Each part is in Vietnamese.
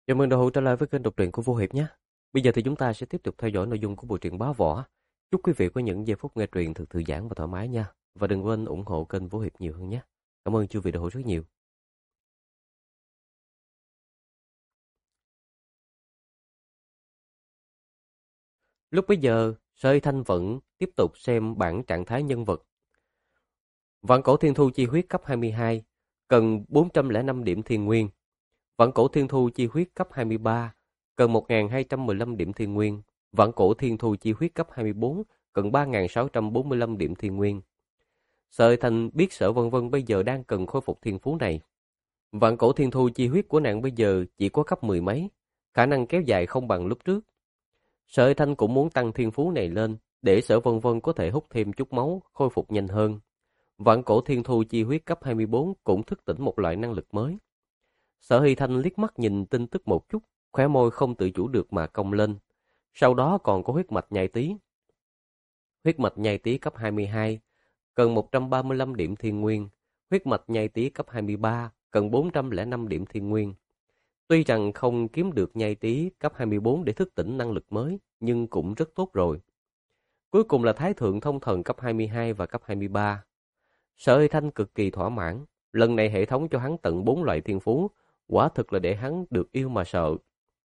Chào mừng đồng hữu trở lại với kênh đọc truyện của Vô Hiệp nhé. Bây giờ thì chúng ta sẽ tiếp tục theo dõi nội dung của bộ truyện Bá Võ. Chúc quý vị có những giây phút nghe truyện thật thư giãn và thoải mái nha. Và đừng quên ủng hộ kênh Vô Hiệp nhiều hơn nhé. Cảm ơn chư vị đồng hữu rất nhiều. Lúc bấy giờ, Sơi Thanh vẫn tiếp tục xem bảng trạng thái nhân vật. Vạn cổ thiên thu chi huyết cấp 22, cần 405 điểm thiên nguyên. Vạn cổ thiên thu chi huyết cấp 23, cần 1215 điểm thiên nguyên. Vạn cổ thiên thu chi huyết cấp 24, cần 3645 điểm thiên nguyên. Sợi Thành biết Sở Vân Vân bây giờ đang cần khôi phục thiên phú này. Vạn cổ thiên thu chi huyết của nàng bây giờ chỉ có cấp 10 mấy, khả năng kéo dài không bằng lúc trước. Sợi Thanh cũng muốn tăng thiên phú này lên, để Sở Vân Vân có thể hút thêm chút máu, khôi phục nhanh hơn. Vạn cổ thiên thu chi huyết cấp 24 cũng thức tỉnh một loại năng lực mới. Sở Hy Thanh liếc mắt nhìn tin tức một chút, khóe môi không tự chủ được mà cong lên. Sau đó còn có huyết mạch nhai tý. Huyết mạch nhai tý cấp 22, cần 135 điểm thiên nguyên. Huyết mạch nhai tý cấp 23, cần 405 điểm thiên nguyên. Tuy rằng không kiếm được nhai tý cấp 24 để thức tỉnh năng lực mới, nhưng cũng rất tốt rồi. Cuối cùng là Thái Thượng Thông Thần cấp 22 và cấp 23. Sở Hy Thanh cực kỳ thỏa mãn, lần này hệ thống cho hắn tận 4 loại thiên phú, quả thực là để hắn được yêu mà sợ.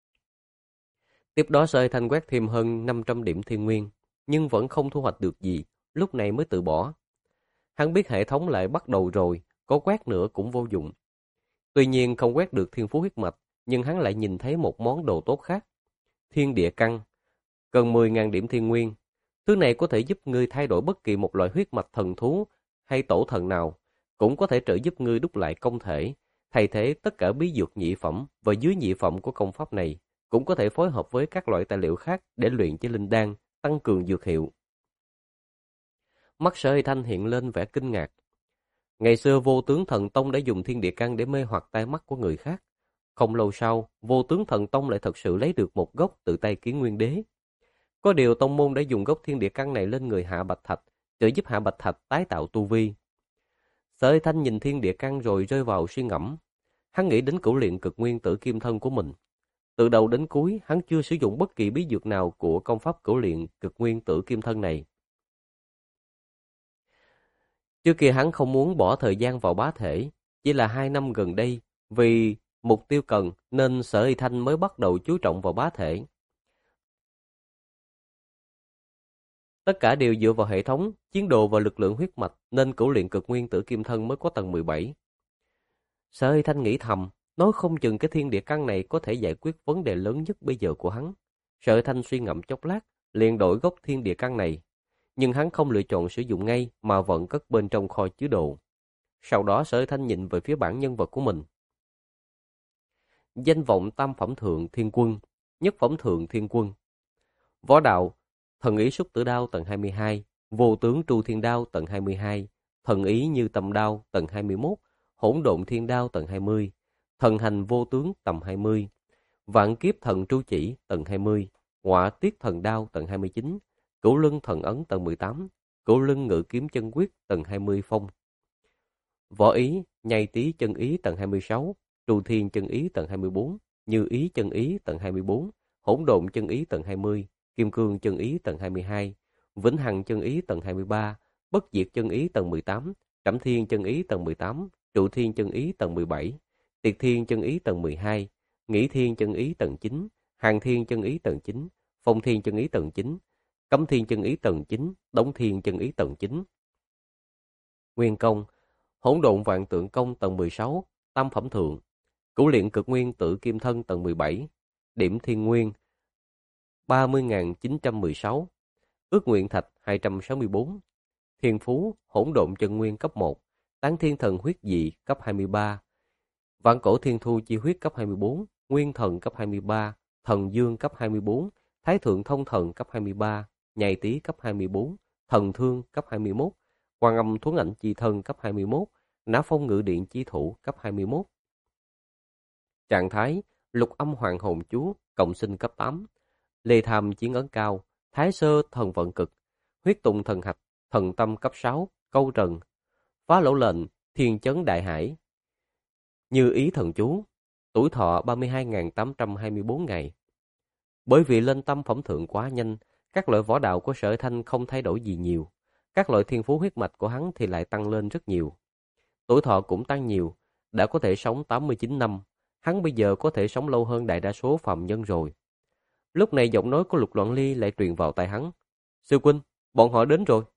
Tiếp đó Sở Hy Thanh quét thêm hơn 500 điểm thiên nguyên, nhưng vẫn không thu hoạch được gì, lúc này mới từ bỏ. Hắn biết hệ thống lại bắt đầu rồi, có quét nữa cũng vô dụng. Tuy nhiên không quét được thiên phú huyết mạch, nhưng hắn lại nhìn thấy một món đồ tốt khác. Thiên địa căn, cần 10.000 điểm thiên nguyên. Thứ này có thể giúp ngươi thay đổi bất kỳ một loại huyết mạch thần thú hay tổ thần nào, cũng có thể trợ giúp ngươi đúc lại công thể, thay thế tất cả bí dược nhị phẩm và dưới nhị phẩm của công pháp này, cũng có thể phối hợp với các loại tài liệu khác để luyện chế linh đan, tăng cường dược hiệu. Mắt Sở Hy Thanh hiện lên vẻ kinh ngạc. Ngày xưa Vô Tướng Thần Tông đã dùng thiên địa căn để mê hoặc tai mắt của người khác. Không lâu sau, Vô Tướng Thần Tông lại thật sự lấy được một gốc từ tay Kiến Nguyên Đế. Có điều tông môn đã dùng gốc thiên địa căn này lên người Hạ Bạch Thạch, trợ giúp Hạ Bạch Thạch tái tạo tu vi. Sở Hy Thanh nhìn thiên địa căn rồi rơi vào suy ngẫm. Hắn nghĩ đến cửu luyện cực nguyên tử kim thân của mình. Từ đầu đến cuối, hắn chưa sử dụng bất kỳ bí dược nào của công pháp cửu luyện cực nguyên tử kim thân này. Trước kia hắn không muốn bỏ thời gian vào bá thể, chỉ là 2 năm gần đây, vì mục tiêu cần nên Sở Hy Thanh mới bắt đầu chú trọng vào bá thể. Tất cả đều dựa vào hệ thống, chiến đồ và lực lượng huyết mạch nên cửu luyện cực nguyên tử kim thân mới có tầng 17. Sở Hy Thanh nghĩ thầm, nói không chừng cái thiên địa căn này có thể giải quyết vấn đề lớn nhất bây giờ của hắn. Sở Hy Thanh suy ngẫm chốc lát, liền đổi gốc thiên địa căn này. Nhưng hắn không lựa chọn sử dụng ngay mà vẫn cất bên trong kho chứa đồ. Sau đó Sở Hy Thanh nhìn về phía bảng nhân vật của mình. Danh vọng tam phẩm thượng thiên quân, nhất phẩm thượng thiên quân. Võ đạo, thần ý xúc tử đao tầng 22, vô tướng tru thiên đao tầng 22, thần ý như tầm đao tầng 21, hỗn độn thiên đao tầng 20, thần hành vô tướng tầm 20, vạn kiếp thần tru chỉ tầng 20, họa tiết thần đao tầng 29, cửu lưng thần ấn tầng 18, cửu lưng ngự kiếm chân quyết tầng 20 phong. Võ ý, nhai tý chân ý tầng 26, tru thiên chân ý tầng 24, như ý chân ý tầng 24, hỗn độn chân ý tầng 20, kim cương chân ý tầng 22, vĩnh hằng chân ý tầng 23, bất diệt chân ý tầng 18, trảm thiên chân ý tầng 18, trụ thiên chân ý tầng 17, tiệt thiên chân ý tầng 12, nghĩ thiên chân ý tầng 9, hàng thiên chân ý tầng 9, phong thiên chân ý tầng 9, cấm thiên chân ý tầng 9, đống thiên chân ý tầng 9. Nguyên công, hỗn độn vạn tượng công tầng 16, tam phẩm thượng, cửu luyện cực nguyên tử kim thân tầng 17, điểm thiên nguyên 30.916, ước nguyện thạch 264, thiên phú hỗn độn chân nguyên cấp 1, tán thiên thần huyết dị cấp 23, vạn cổ thiên thu chi huyết cấp 24, nguyên thần cấp 23, thần dương cấp 24, thái thượng thông thần cấp 23, nhai tý cấp 24, thần thương cấp 21, quan âm thuấn ảnh chi thân cấp 21, nã phong ngự điện chi thủ cấp 21. Trạng thái lục âm hoàng hồn chú cộng sinh cấp 8, lê tham chiến ấn cao, thái sơ thần vận cực, huyết tụng thần hạch, thần tâm cấp 6, câu trần, phá lỗ lệnh, thiên chấn đại hải, như ý thần chú. tuổi thọ 32.824 ngày. Bởi vì lên tâm phẩm thượng quá nhanh, các loại võ đạo của Sở Thanh không thay đổi gì nhiều. Các loại thiên phú huyết mạch của hắn thì lại tăng lên rất nhiều. Tuổi thọ cũng tăng nhiều, đã có thể sống 89 năm. Hắn bây giờ có thể sống lâu hơn đại đa số phàm nhân rồi. Lúc này giọng nói của Lục Loạn Ly lại truyền vào tai hắn. Sư huynh, bọn họ đến rồi.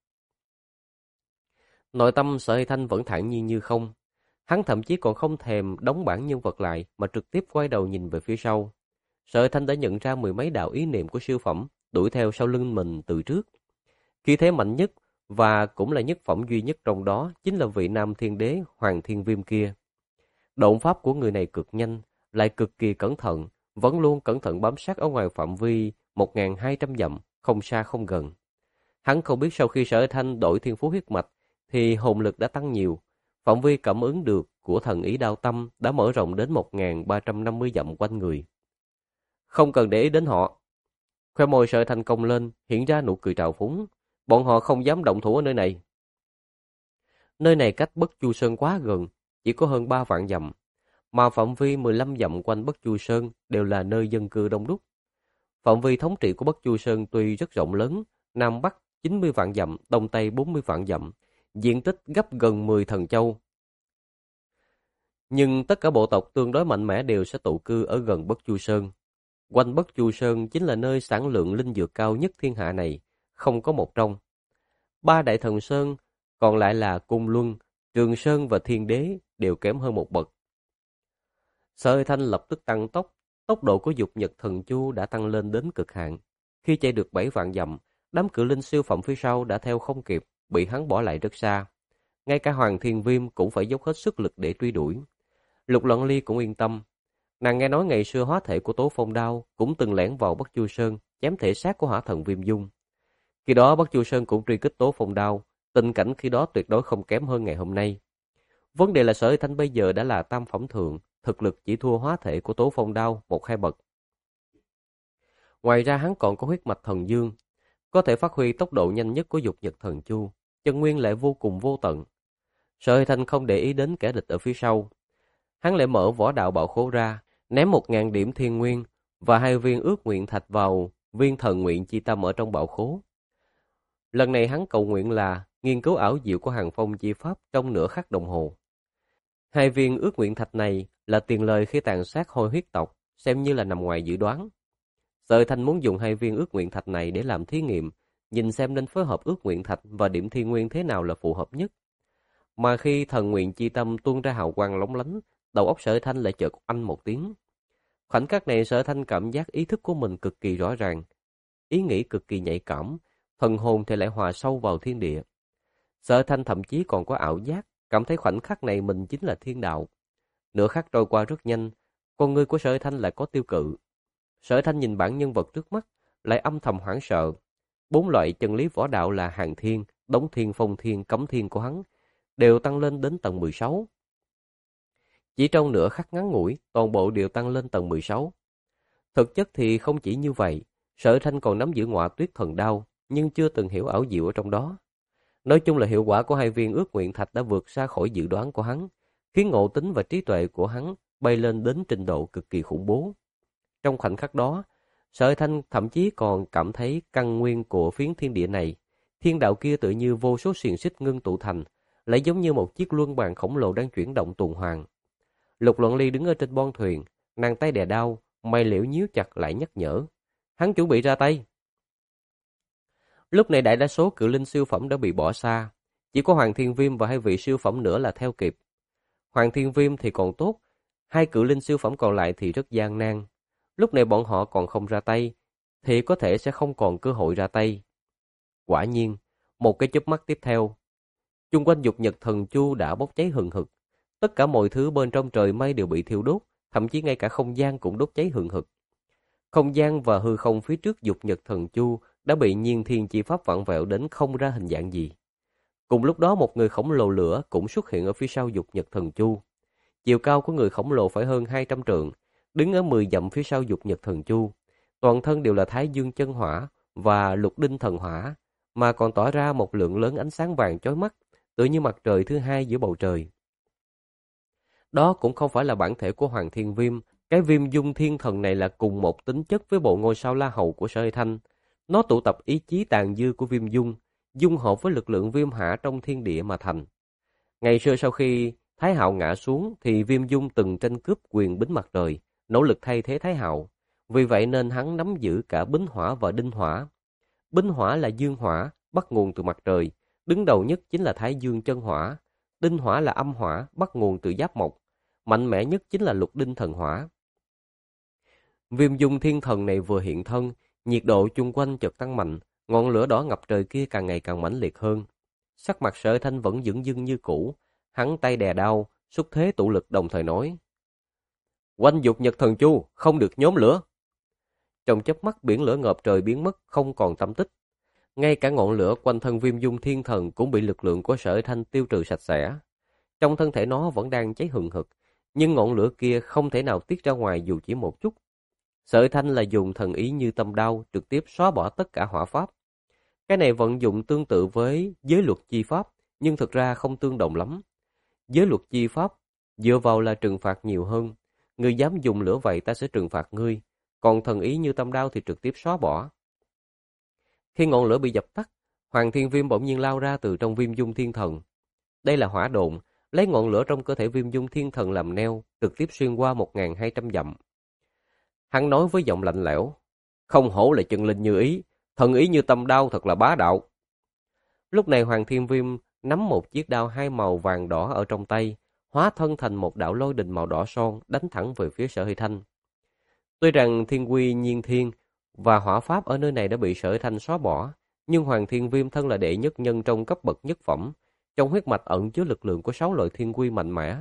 Nội tâm Sở Thanh vẫn thản nhiên như không. Hắn thậm chí còn không thèm đóng bảng nhân vật lại mà trực tiếp quay đầu nhìn về phía sau. Sở Thanh đã nhận ra mười mấy đạo ý niệm của siêu phẩm đuổi theo sau lưng mình từ trước. Khí thế mạnh nhất và cũng là nhất phẩm duy nhất trong đó chính là vị nam thiên đế Hoàng Thiên Viêm kia. Động pháp của người này cực nhanh, lại cực kỳ cẩn thận, vẫn luôn cẩn thận bám sát ở ngoài phạm vi 1.200 dặm, không xa không gần. Hắn không biết sau khi Sở Thanh đổi thiên phú huyết mạch thì hồn lực đã tăng nhiều, phạm vi cảm ứng được của thần ý đao tâm đã mở rộng đến 1.350 dặm quanh người. Không cần để ý đến họ. Khoe môi Sở Thanh cong lên, hiện ra nụ cười trào phúng. Bọn họ không dám động thủ ở nơi này. Nơi này cách Bất Chu Sơn quá gần, chỉ có hơn 3 vạn dặm, mà phạm vi 15 dặm quanh Bất Chu Sơn đều là nơi dân cư đông đúc. Phạm vi thống trị của Bất Chu Sơn tuy rất rộng lớn, Nam Bắc 90 vạn dặm, Đông Tây 40 vạn dặm, diện tích gấp gần 10 thần châu. Nhưng tất cả bộ tộc tương đối mạnh mẽ đều sẽ tụ cư ở gần Bất Chu Sơn. Quanh Bất Chu Sơn chính là nơi sản lượng linh dược cao nhất thiên hạ này, không có một trong. Ba đại thần sơn, còn lại là Cung Luân, Trường Sơn và Thiên Đế đều kém hơn một bậc. Sở Thanh lập tức tăng tốc, tốc độ của Dục Nhật Thần Chu đã tăng lên đến cực hạn. Khi chạy được 7 vạn dặm, đám cự linh siêu phẩm phía sau đã theo không kịp, bị hắn bỏ lại rất xa. Ngay cả Hoàng Thiên Viêm cũng phải dốc hết sức lực để truy đuổi. Lục Loạn Ly cũng yên tâm. Nàng nghe nói ngày xưa hóa thể của Tố Phong Đao cũng từng lẻn vào Bất Chu Sơn, chém thể xác của Hỏa Thần Viêm Dung. Khi đó Bất Chu Sơn cũng truy kích Tố Phong Đao, tình cảnh khi đó tuyệt đối không kém hơn ngày hôm nay. Vấn đề là Sở Thanh bây giờ đã là tam phẩm thượng, thực lực chỉ thua hóa thể của Tố Phong Đao 1-2 bậc. Ngoài ra hắn còn có huyết mạch thần dương, có thể phát huy tốc độ nhanh nhất của Dục Nhật Thần Chu, chân nguyên lại vô cùng vô tận. Sở Thanh không để ý đến kẻ địch ở phía sau. Hắn lại mở võ đạo bảo khố ra, ném 1.000 điểm thiên nguyên và 2 viên ước nguyện thạch vào viên thần nguyện chi tâm ở trong bảo khố. Lần này hắn cầu nguyện là nghiên cứu ảo diệu của Hàn Phong chi pháp trong nửa khắc đồng hồ. 2 viên ước nguyện thạch này là tiền lời khi tàn sát Hôi huyết tộc, xem như là nằm ngoài dự đoán. Sở Thanh muốn dùng 2 viên ước nguyện thạch này để làm thí nghiệm, nhìn xem nên phối hợp ước nguyện thạch và điểm thiên nguyên thế nào là phù hợp nhất. Mà khi thần nguyện chi tâm tuôn ra hào quang lóng lánh, đầu óc Sở Thanh lại chợt oanh một tiếng. Khoảnh khắc này Sở Thanh cảm giác ý thức của mình cực kỳ rõ ràng, ý nghĩ cực kỳ nhạy cảm, thần hồn thì lại hòa sâu vào thiên địa. Sở Thanh thậm chí còn có ảo giác, cảm thấy khoảnh khắc này mình chính là thiên đạo. Nửa khắc trôi qua rất nhanh, con ngươi của Sở Thanh lại có tiêu cự. Sở Thanh nhìn bản nhân vật trước mắt, lại âm thầm hoảng sợ. 4 loại chân lý võ đạo là Hàn Thiên, Đống Thiên, Phong Thiên, Cấm Thiên của hắn đều tăng lên đến tầng 16. Chỉ trong nửa khắc ngắn ngủi, toàn bộ đều tăng lên tầng 16. Thực chất thì không chỉ như vậy, Sở Thanh còn nắm giữ Ngọa Tuyết Thần Đao, nhưng chưa từng hiểu ảo diệu ở trong đó. Nói chung là hiệu quả của 2 viên ước nguyện thạch đã vượt xa khỏi dự đoán của hắn, khiến ngộ tính và trí tuệ của hắn bay lên đến trình độ cực kỳ khủng bố. Trong khoảnh khắc đó, Sở Thanh thậm chí còn cảm thấy căn nguyên của phiến thiên địa này, thiên đạo kia tự như vô số xiềng xích ngưng tụ thành, lại giống như một chiếc luân bàn khổng lồ đang chuyển động tuần hoàn. Lục Loạn Ly đứng ở trên bon thuyền, nàng tay đè đao, mày liễu nhíu chặt lại nhắc nhở. Hắn chuẩn bị ra tay. Lúc này đại đa số cự linh siêu phẩm đã bị bỏ xa, chỉ có Hoàng Thiên Viêm và 2 vị siêu phẩm nữa là theo kịp. Hoàng Thiên Viêm thì còn tốt, 2 cự linh siêu phẩm còn lại thì rất gian nan. Lúc này bọn họ còn không ra tay, thì có thể sẽ không còn cơ hội ra tay. Quả nhiên, một cái chớp mắt tiếp theo, chung quanh Dục Nhật Thần Chu đã bốc cháy hừng hực. Tất cả mọi thứ bên trong trời mây đều bị thiêu đốt, thậm chí ngay cả không gian cũng đốt cháy hừng hực. Không gian và hư không phía trước Dục Nhật Thần Chu đã bị nhiên thiên chi pháp vặn vẹo đến không ra hình dạng gì. Cùng lúc đó một người khổng lồ lửa cũng xuất hiện ở phía sau Dục Nhật Thần Chu. Chiều cao của người khổng lồ phải hơn 200 trượng, đứng ở 10 dặm phía sau Dục Nhật Thần Chu. Toàn thân đều là Thái Dương chân hỏa và Lục Đinh thần hỏa, mà còn tỏa ra một lượng lớn ánh sáng vàng chói mắt, tựa như mặt trời thứ hai giữa bầu trời. Đó cũng không phải là bản thể của Hoàng Thiên Viêm. Cái Viêm Dung Thiên Thần này là cùng một tính chất với bộ ngôi sao La Hầu của Sở Hy Thanh. Nó tụ tập ý chí tàn dư của Viêm Dung, dung hợp với lực lượng Viêm Hạ trong thiên địa mà thành. Ngày xưa sau khi Thái Hạo ngã xuống thì Viêm Dung từng tranh cướp quyền Bính Mặt Trời, nỗ lực thay thế Thái Hạo. Vì vậy nên hắn nắm giữ cả Bính Hỏa và Đinh Hỏa. Bính Hỏa là dương hỏa, bắt nguồn từ mặt trời, đứng đầu nhất chính là Thái Dương chân hỏa. Đinh Hỏa là âm hỏa, bắt nguồn từ Giáp Mộc, mạnh mẽ nhất chính là Lục Đinh thần hỏa. Viêm Dung Thiên Thần này vừa hiện thân, nhiệt độ chung quanh chợt tăng mạnh, ngọn lửa đỏ ngập trời kia càng ngày càng mãnh liệt hơn. Sắc mặt Sở Thanh vẫn dửng dưng như cũ, hắn tay đè đao, xúc thế tụ lực đồng thời nói: "Quanh dục Nhật Thần Chu, không được nhóm lửa." Trong chớp mắt biển lửa ngập trời biến mất, không còn tăm tích. Ngay cả ngọn lửa quanh thân Viêm Dung Thiên Thần cũng bị lực lượng của Sở Thanh tiêu trừ sạch sẽ. Trong thân thể nó vẫn đang cháy hừng hực, nhưng ngọn lửa kia không thể nào tiết ra ngoài dù chỉ một chút. Sở Thanh là dùng thần ý như tâm đao trực tiếp xóa bỏ tất cả hỏa pháp. Cái này vận dụng tương tự với giới luật chi pháp, nhưng thực ra không tương đồng lắm. Giới luật chi pháp dựa vào là trừng phạt nhiều hơn. Người dám dùng lửa vậy ta sẽ trừng phạt ngươi, còn thần ý như tâm đao thì trực tiếp xóa bỏ. Khi ngọn lửa bị dập tắt, Hoàng Thiên Viêm bỗng nhiên lao ra từ trong Viêm Dung Thiên Thần. Đây là hỏa độn, lấy ngọn lửa trong cơ thể Viêm Dung Thiên Thần làm neo, trực tiếp xuyên qua 1.200 dặm. Hắn nói với giọng lạnh lẽo: "Không hổ là chân linh như ý, thần ý như tâm đao thật là bá đạo." Lúc này Hoàng Thiên Viêm nắm một chiếc đao hai màu vàng đỏ ở trong tay, hóa thân thành một đạo lôi đình màu đỏ son đánh thẳng về phía Sở Hy Thanh. Tuy rằng Thiên Quy Nhiên Thiên và hỏa pháp ở nơi này đã bị Sở Hy Thanh xóa bỏ, nhưng Hoàng Thiên Viêm thân là đệ nhất nhân trong cấp bậc nhất phẩm, trong huyết mạch ẩn chứa lực lượng của 6 loại thiên quy mạnh mẽ.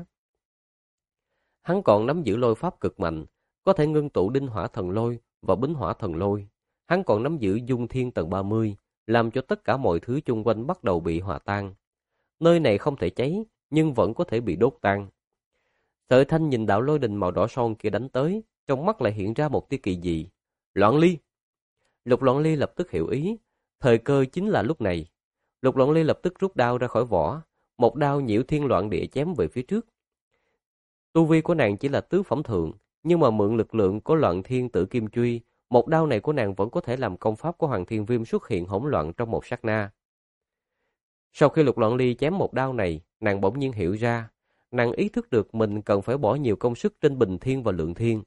Hắn còn nắm giữ lôi pháp cực mạnh, có thể ngưng tụ Đinh Hỏa Thần Lôi và Bính Hỏa Thần Lôi. Hắn còn nắm giữ Dung Thiên tầng 30, làm cho tất cả mọi thứ chung quanh bắt đầu bị hòa tan. Nơi này không thể cháy, nhưng vẫn có thể bị đốt tan. Sở Thanh nhìn đạo lôi đình màu đỏ son kia đánh tới, trong mắt lại hiện ra một tia kỳ dị. Loạn ly! Lục Loạn Ly lập tức hiểu ý, thời cơ chính là lúc này. Lục Loạn Ly lập tức rút đao ra khỏi vỏ, một đao nhiễu thiên loạn địa chém về phía trước. Tu vi của nàng chỉ là tứ phẩm thượng, nhưng mà mượn lực lượng của Loạn Thiên Tử Kim Truy, một đao này của nàng vẫn có thể làm công pháp của Hoàng Thiên Viêm xuất hiện hỗn loạn trong một sát na. Sau khi Lục Loạn Ly chém một đao này, nàng bỗng nhiên hiểu ra, nàng ý thức được mình cần phải bỏ nhiều công sức trên Bình Thiên và Lượng Thiên.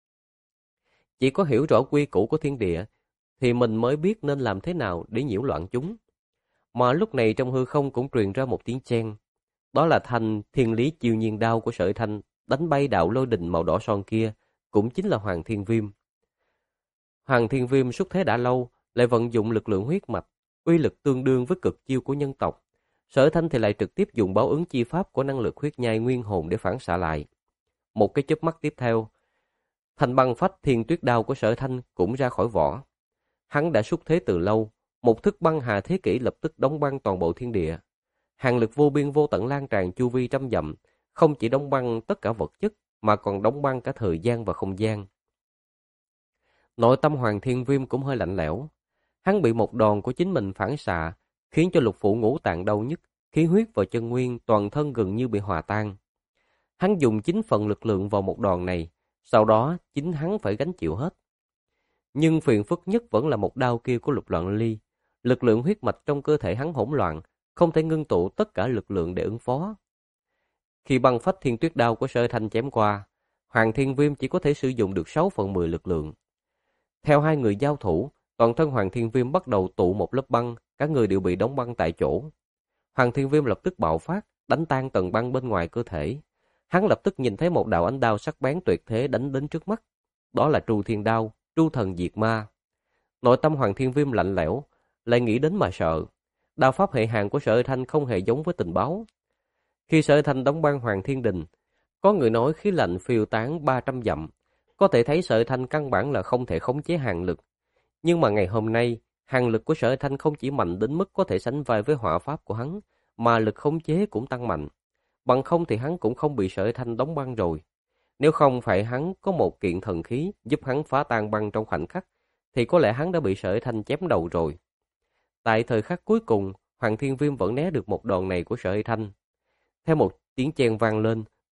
Chỉ có hiểu rõ quy củ của thiên địa, thì mình mới biết nên làm thế nào để nhiễu loạn chúng. Mà lúc này trong hư không cũng truyền ra một tiếng chen. Đó là thanh thiên lý chiêu nhiên đao của Sở Thanh đánh bay đạo lôi đình màu đỏ son kia, cũng chính là Hoàng Thiên Viêm. Hoàng Thiên Viêm xuất thế đã lâu, lại vận dụng lực lượng huyết mạch, uy lực tương đương với cực chiêu của nhân tộc. Sở Thanh thì lại trực tiếp dùng báo ứng chi pháp của năng lực huyết nhai nguyên hồn để phản xạ lại. Một cái chớp mắt tiếp theo, thanh băng phách thiên tuyết đao của Sở Thanh cũng ra khỏi vỏ. Hắn đã xuất thế từ lâu, một thức băng hà thế kỷ lập tức đóng băng toàn bộ thiên địa. Hàn lực vô biên vô tận lan tràn chu vi trăm dặm, không chỉ đóng băng tất cả vật chất, mà còn đóng băng cả thời gian và không gian. Nội tâm Hoàng Thiên Viêm cũng hơi lạnh lẽo. Hắn bị một đòn của chính mình phản xạ, khiến cho lục phủ ngũ tạng đau nhức, khí huyết và chân nguyên toàn thân gần như bị hòa tan. Hắn dùng 9 phần lực lượng vào một đòn này, sau đó chính hắn phải gánh chịu hết. Nhưng phiền phức nhất vẫn là một đao kia của Lục Loạn Ly. Lực lượng huyết mạch trong cơ thể hắn hỗn loạn, không thể ngưng tụ tất cả lực lượng để ứng phó. Khi băng phách thiên tuyết đao của Sở Thanh chém qua, Hoàng Thiên Viêm chỉ có thể sử dụng được 6/10 lực lượng. Theo hai người giao thủ, toàn thân Hoàng Thiên Viêm bắt đầu tụ một lớp băng, cả người đều bị đóng băng tại chỗ. Hoàng Thiên Viêm lập tức bạo phát, đánh tan tầng băng bên ngoài cơ thể. Hắn lập tức nhìn thấy một đạo ánh đao sắc bén tuyệt thế đánh đến trước mắt. Đó là Tru Thiên Đao, Tru Thần Diệt Ma. Nội tâm Hoàng Thiên Viêm lạnh lẽo, lại nghĩ đến mà sợ. Đao pháp hệ hàn của Sở Thanh không hề giống với tình báo. Khi Sở Thanh đóng băng Hoàng Thiên Đình, có người nói khí lạnh phiêu tán 300 dặm, có thể thấy Sở Thanh căn bản là không thể khống chế hàn lực. Nhưng mà ngày hôm nay, hàn lực của Sở Thanh không chỉ mạnh đến mức có thể sánh vai với hỏa pháp của hắn, mà lực khống chế cũng tăng mạnh. Bằng không thì hắn cũng không bị Sở Thanh đóng băng rồi. Nếu không phải hắn có một kiện thần khí giúp hắn phá tan băng trong khoảnh khắc, thì có lẽ hắn đã bị Sở Thanh chém đầu rồi. Tại thời khắc cuối cùng, Hoàng Thiên Viêm vẫn né được một đòn này của Sở Thanh. Theo một tiếng chen vang lên,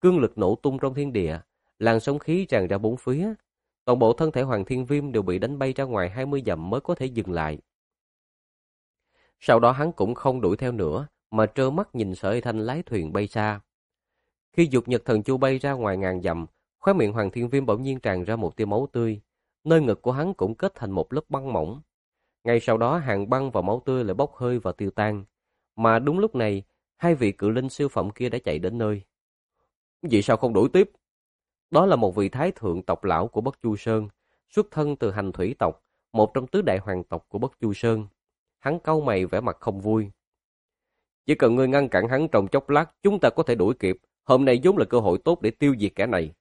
cương lực nổ tung trong thiên địa, làn sóng khí tràn ra bốn phía. Toàn bộ thân thể Hoàng Thiên Viêm đều bị đánh bay ra ngoài 20 dặm mới có thể dừng lại. Sau đó hắn cũng không đuổi theo nữa, mà trơ mắt nhìn Sở Hy Thanh lái thuyền bay xa. Khi Dục Nhật Thần Chu bay ra ngoài ngàn dặm, khóe miệng Hoàng Thiên Viêm bỗng nhiên tràn ra một tia máu tươi, nơi ngực của hắn cũng kết thành một lớp băng mỏng. Ngay sau đó hàng băng và máu tươi lại bốc hơi và tiêu tan. Mà đúng lúc này, hai vị cự linh siêu phẩm kia đã chạy đến nơi. Vì sao không đuổi tiếp? Đó là một vị thái thượng tộc lão của Bất Chu Sơn, xuất thân từ Hành Thủy tộc, một trong tứ đại hoàng tộc của Bất Chu Sơn. Hắn cau mày vẻ mặt không vui. Chỉ cần ngươi ngăn cản hắn trong chốc lát, chúng ta có thể đuổi kịp. Hôm nay vốn là cơ hội tốt để tiêu diệt kẻ này.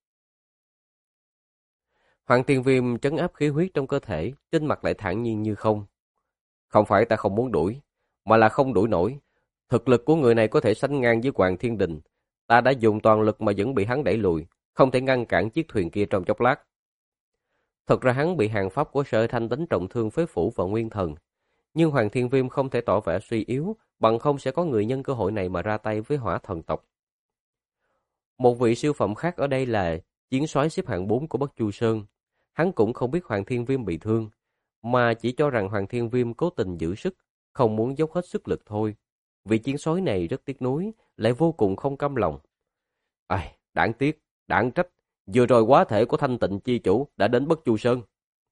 Hoàng Thiên Viêm trấn áp khí huyết trong cơ thể, trên mặt lại thản nhiên như không. Không phải ta không muốn đuổi, mà là không đuổi nổi. Thực lực của người này có thể sánh ngang với Hoàng Thiên Đình. Ta đã dùng toàn lực mà vẫn bị hắn đẩy lùi, không thể ngăn cản chiếc thuyền kia trong chốc lát. Thật ra hắn bị hàng pháp của Sở Thanh đánh trọng thương phế phủ và nguyên thần. Nhưng Hoàng Thiên Viêm không thể tỏ vẻ suy yếu, bằng không sẽ có người nhân cơ hội này mà ra tay với Hỏa Thần tộc. Một vị siêu phẩm khác ở đây là chiến soái xếp hạng 4 của Bất Chu Sơn. Hắn cũng không biết Hoàng Thiên Viêm bị thương, mà chỉ cho rằng Hoàng Thiên Viêm cố tình giữ sức, không muốn dốc hết sức lực thôi. Vị chiến soái này rất tiếc nuối, lại vô cùng không cam lòng. Ai, đáng tiếc, đáng trách, vừa rồi quá thể của Thanh Tịnh chi chủ đã đến Bất Chu Sơn.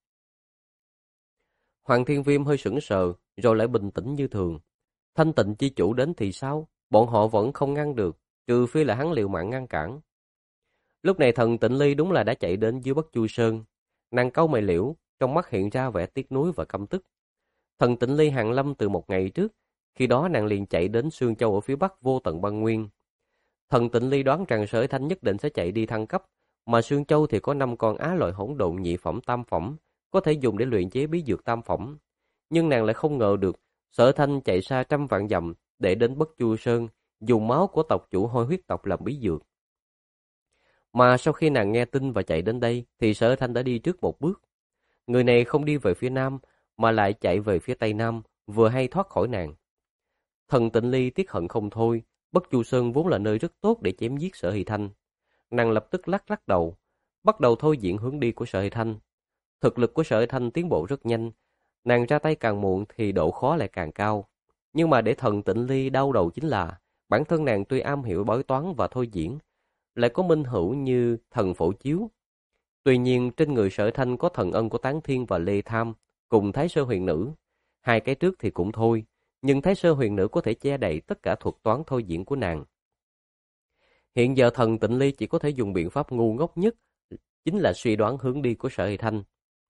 Hoàng Thiên Viêm hơi sững sờ, rồi lại bình tĩnh như thường. Thanh Tịnh chi chủ đến thì sao? Bọn họ vẫn không ngăn được, trừ phi là hắn liều mạng ngăn cản. Lúc này thần Tịnh Ly đúng là đã chạy đến dưới Bất Chu Sơn. Nàng cau mày liễu, trong mắt hiện ra vẻ tiếc nuối và căm tức. Thần Tịnh Ly hàng lâm từ một ngày trước, khi đó nàng liền chạy đến Sương Châu ở phía bắc vô tận băng nguyên. Thần Tịnh Ly đoán rằng Sở Thanh nhất định sẽ chạy đi thăng cấp, mà Sương Châu thì có 5 con á loại hỗn độn nhị phẩm tam phẩm, có thể dùng để luyện chế bí dược tam phẩm. Nhưng nàng lại không ngờ được, Sở Thanh chạy xa trăm vạn dặm để đến Bất Chu Sơn, dùng máu của tộc chủ Hôi Huyết tộc làm bí dược. Mà sau khi nàng nghe tin và chạy đến đây, thì Sở Thanh đã đi trước một bước. Người này không đi về phía nam, mà lại chạy về phía tây nam, vừa hay thoát khỏi nàng. Thần Tịnh Ly tiếc hận không thôi, Bất Chu Sơn vốn là nơi rất tốt để chém giết Sở Hy Thanh. Nàng lập tức lắc lắc đầu, bắt đầu thôi diễn hướng đi của Sở Hy Thanh. Thực lực của Sở Hy Thanh tiến bộ rất nhanh, nàng ra tay càng muộn thì độ khó lại càng cao. Nhưng mà để Thần Tịnh Ly đau đầu chính là, bản thân nàng tuy am hiểu bói toán và thôi diễn, lại có minh hữu như thần phổ chiếu. Tuy nhiên trên người Sở Thanh có thần ân của Tán Thiên và Lê Tham, cùng Thái Sơ Huyền Nữ. Hai cái trước thì cũng thôi, nhưng Thái Sơ Huyền Nữ có thể che đậy tất cả thuật toán thôi diễn của nàng. Hiện giờ Thần Tịnh Ly chỉ có thể dùng biện pháp ngu ngốc nhất, chính là suy đoán hướng đi của Sở Hy Thanh.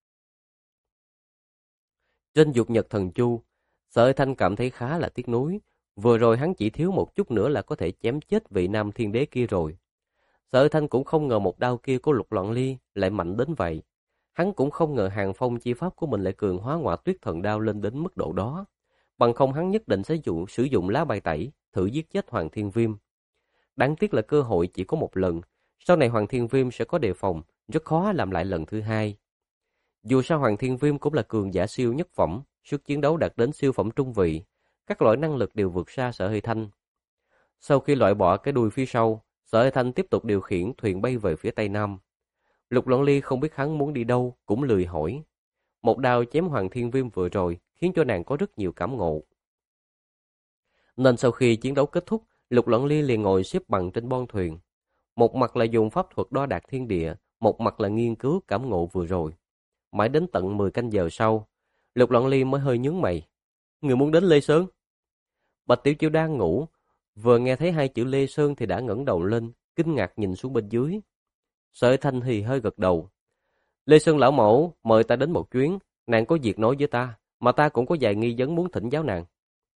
Trên Dục Nhật Thần Chu, Sở Hy Thanh cảm thấy khá là tiếc nuối. Vừa rồi hắn chỉ thiếu một chút nữa là có thể chém chết vị Nam Thiên Đế kia rồi. Sở Hy Thanh cũng không ngờ một đao kia của Lục Loạn Ly lại mạnh đến vậy. Hắn cũng không ngờ Hàng Phong chi pháp của mình lại cường hóa Ngọa Tuyết Thần Đao lên đến mức độ đó. Bằng không hắn nhất định sẽ sử dụng lá bài tẩy, thử giết chết Hoàng Thiên Viêm. Đáng tiếc là cơ hội chỉ có một lần, sau này Hoàng Thiên Viêm sẽ có đề phòng, rất khó làm lại lần thứ hai. Dù sao Hoàng Thiên Viêm cũng là cường giả siêu nhất phẩm, sức chiến đấu đạt đến siêu phẩm trung vị, các loại năng lực đều vượt xa Sở Hy Thanh. Sau khi loại bỏ cái đuôi phía sau, Sở Hy Thanh tiếp tục điều khiển thuyền bay về phía tây nam. Lục Loạn Ly không biết hắn muốn đi đâu, cũng lười hỏi. Một đao chém Hoàng Thiên Viêm vừa rồi khiến cho nàng có rất nhiều cảm ngộ. Nên sau khi chiến đấu kết thúc, Lục Loạn Ly liền ngồi xếp bằng trên bon thuyền. Một mặt là dùng pháp thuật đo đạc thiên địa, một mặt là nghiên cứu cảm ngộ vừa rồi. Mãi đến tận 10 canh giờ sau, Lục Loạn Ly mới hơi nhướng mày. Người muốn đến Lê Sơn? Bạch Tiểu Chiêu đang ngủ, vừa nghe thấy hai chữ Lê Sơn thì đã ngẩng đầu lên, kinh ngạc nhìn xuống bên dưới. Sở Thanh thì hơi gật đầu. Lê Sơn lão mẫu mời ta đến một chuyến, nàng có việc nói với ta, mà ta cũng có vài nghi vấn muốn thỉnh giáo nàng.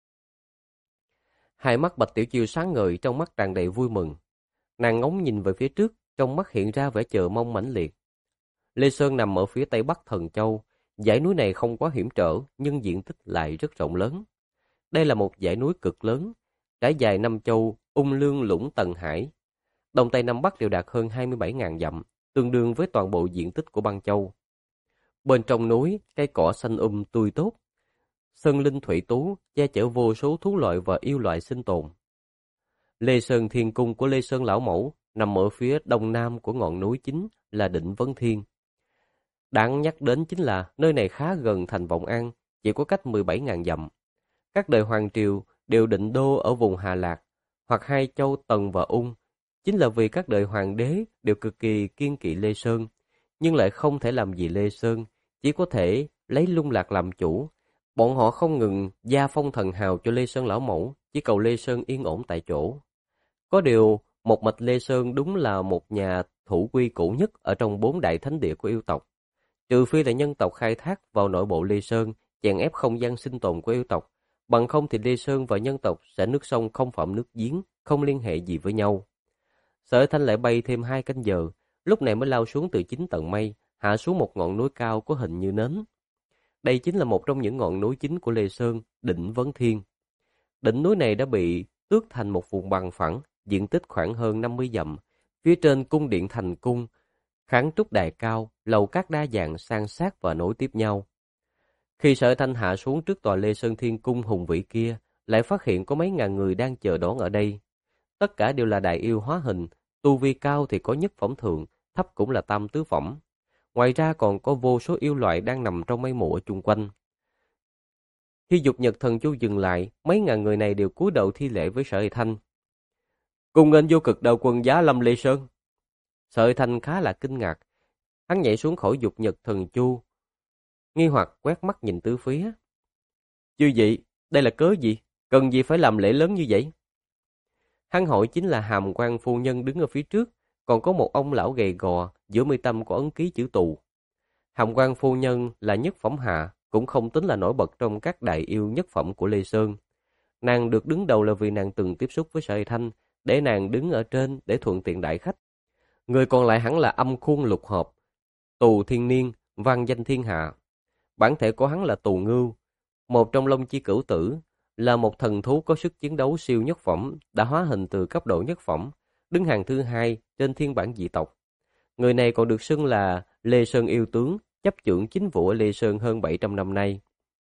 Hai mắt Bạch Tiểu Chiêu sáng ngời, trong mắt tràn đầy vui mừng. Nàng ngóng nhìn về phía trước, trong mắt hiện ra vẻ chờ mong mãnh liệt. Lê Sơn nằm ở phía tây bắc Thần Châu, dãy núi này không quá hiểm trở, nhưng diện tích lại rất rộng lớn. Đây là một dãy núi cực lớn, trải dài 5 châu, Ung Lương Lũng Tần Hải. Đông Tây Nam Bắc đều đạt hơn 27.000 dặm, tương đương với toàn bộ diện tích của băng châu. Bên trong núi, cây cỏ xanh tươi tốt, sơn linh thủy tú, che chở vô số thú loại và yêu loại sinh tồn. Lê Sơn Thiên Cung của Lê Sơn lão mẫu nằm ở phía đông nam của ngọn núi chính là đỉnh Vấn Thiên. Đáng nhắc đến chính là nơi này khá gần thành Vọng An, chỉ có cách 17.000 dặm. Các đời hoàng triều đều định đô ở vùng Hà Lạc hoặc hai châu Tần và Ung, chính là vì các đời hoàng đế đều cực kỳ kiêng kỵ Lê Sơn, nhưng lại không thể làm gì Lê Sơn, chỉ có thể lấy Lung Lạc làm chủ. Bọn họ không ngừng gia phong thần hào cho Lê Sơn lão mẫu, chỉ cầu Lê Sơn yên ổn tại chỗ. Có điều, một mạch Lê Sơn đúng là một nhà thủ quy cũ nhất ở trong 4 đại thánh địa của yêu tộc. Trừ phi là nhân tộc khai thác vào nội bộ Lê Sơn, chèn ép không gian sinh tồn của yêu tộc, bằng không thì Lê Sơn và nhân tộc sẽ nước sông không phạm nước giếng, không liên hệ gì với nhau. Sở Thanh lại bay thêm 2 canh giờ, lúc này mới lao xuống từ 9 tầng mây, hạ xuống một ngọn núi cao có hình như nến. Đây chính là một trong những ngọn núi chính của Lê Sơn, đỉnh Vấn Thiên. Đỉnh núi này đã bị tước thành một vùng bằng phẳng, diện tích khoảng hơn 50 dặm. Phía trên cung điện thành cung, kháng trúc đài cao, lầu các đa dạng san sát và nối tiếp nhau. Khi Sở Thanh hạ xuống trước tòa Lê Sơn Thiên Cung hùng vĩ kia, lại phát hiện có mấy ngàn người đang chờ đón ở đây. Tất cả đều là đại yêu hóa hình, tu vi cao thì có nhất phẩm thượng, thấp cũng là tam tứ phẩm. Ngoài ra còn có vô số yêu loại đang nằm trong mây mù ở chung quanh. Khi Dục Nhật Thần Chu dừng lại, mấy ngàn người này đều cúi đầu thi lễ với Sở Thanh. Cùng nghênh vô cực đạo quân giá lâm Lê Sơn. Sở Thanh khá là kinh ngạc, hắn nhảy xuống khỏi Dục Nhật Thần Chu, nghi hoặc quét mắt nhìn tứ phía. Chư vị, đây là cớ gì? Cần gì phải làm lễ lớn như vậy? Hắn hỏi chính là Hàm Quan phu nhân đứng ở phía trước, còn có một ông lão gầy gò, giữa mi tâm có ấn ký chữ tù. Hàm Quan phu nhân là nhất phẩm hạ, cũng không tính là nổi bật trong các đại yêu nhất phẩm của Lê Sơn. Nàng được đứng đầu là vì nàng từng tiếp xúc với Sở Thanh, để nàng đứng ở trên để thuận tiện đại khách. Người còn lại hẳn là Âm Khuôn Lục Hợp, Tù Thiên Niên, vang danh thiên hạ. Bản thể của hắn là Tù Ngưu, một trong Long Chi Cửu Tử, là một thần thú có sức chiến đấu siêu nhất phẩm, đã hóa hình từ cấp độ nhất phẩm, đứng hàng thứ 2 trên thiên bản dị tộc. Người này còn được xưng là Lê Sơn yêu tướng, chấp chưởng chính vụ ở Lê Sơn hơn 700 năm nay.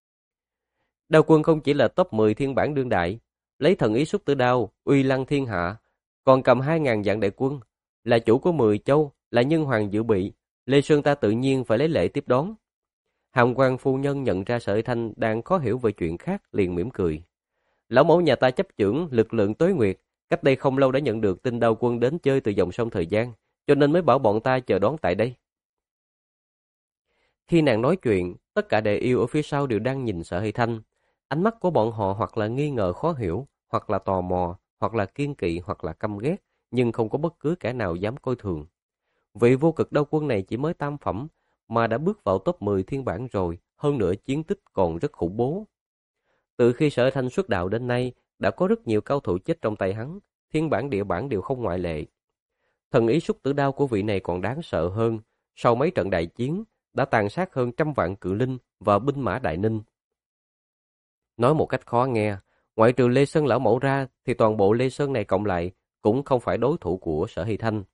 Đao quân không chỉ là top 10 thiên bản đương đại, lấy thần ý xúc tử đao, uy lăng thiên hạ, còn cầm 2.000 vạn đại quân, là chủ của 10 châu, là nhân hoàng dự bị, Lê Sơn ta tự nhiên phải lấy lễ tiếp đón. Hàm Quan phu nhân nhận ra Sở Thanh đang khó hiểu về chuyện khác, liền mỉm cười. Lão mẫu nhà ta chấp chưởng lực lượng Tuế Nguyệt, cách đây không lâu đã nhận được tin Đao quân đến chơi từ dòng sông thời gian, cho nên mới bảo bọn ta chờ đón tại đây. Khi nàng nói chuyện, tất cả đệ yêu ở phía sau đều đang nhìn Sở Thanh. Ánh mắt của bọn họ hoặc là nghi ngờ khó hiểu, hoặc là tò mò, hoặc là kiêng kỵ, hoặc là căm ghét, nhưng không có bất cứ kẻ nào dám coi thường. Vị vô cực Đao quân này chỉ mới tam phẩm, mà đã bước vào top 10 thiên bản rồi, hơn nữa chiến tích còn rất khủng bố. Từ khi Sở Thanh xuất đạo đến nay, đã có rất nhiều cao thủ chết trong tay hắn, thiên bản địa bản đều không ngoại lệ. Thần ý xúc tử đao của vị này còn đáng sợ hơn, sau mấy trận đại chiến, đã tàn sát hơn 100 vạn cự linh và binh mã Đại Ninh. Nói một cách khó nghe, ngoại trừ Lê Sơn lão mẫu ra, thì toàn bộ Lê Sơn này cộng lại cũng không phải đối thủ của Sở Hy Thanh.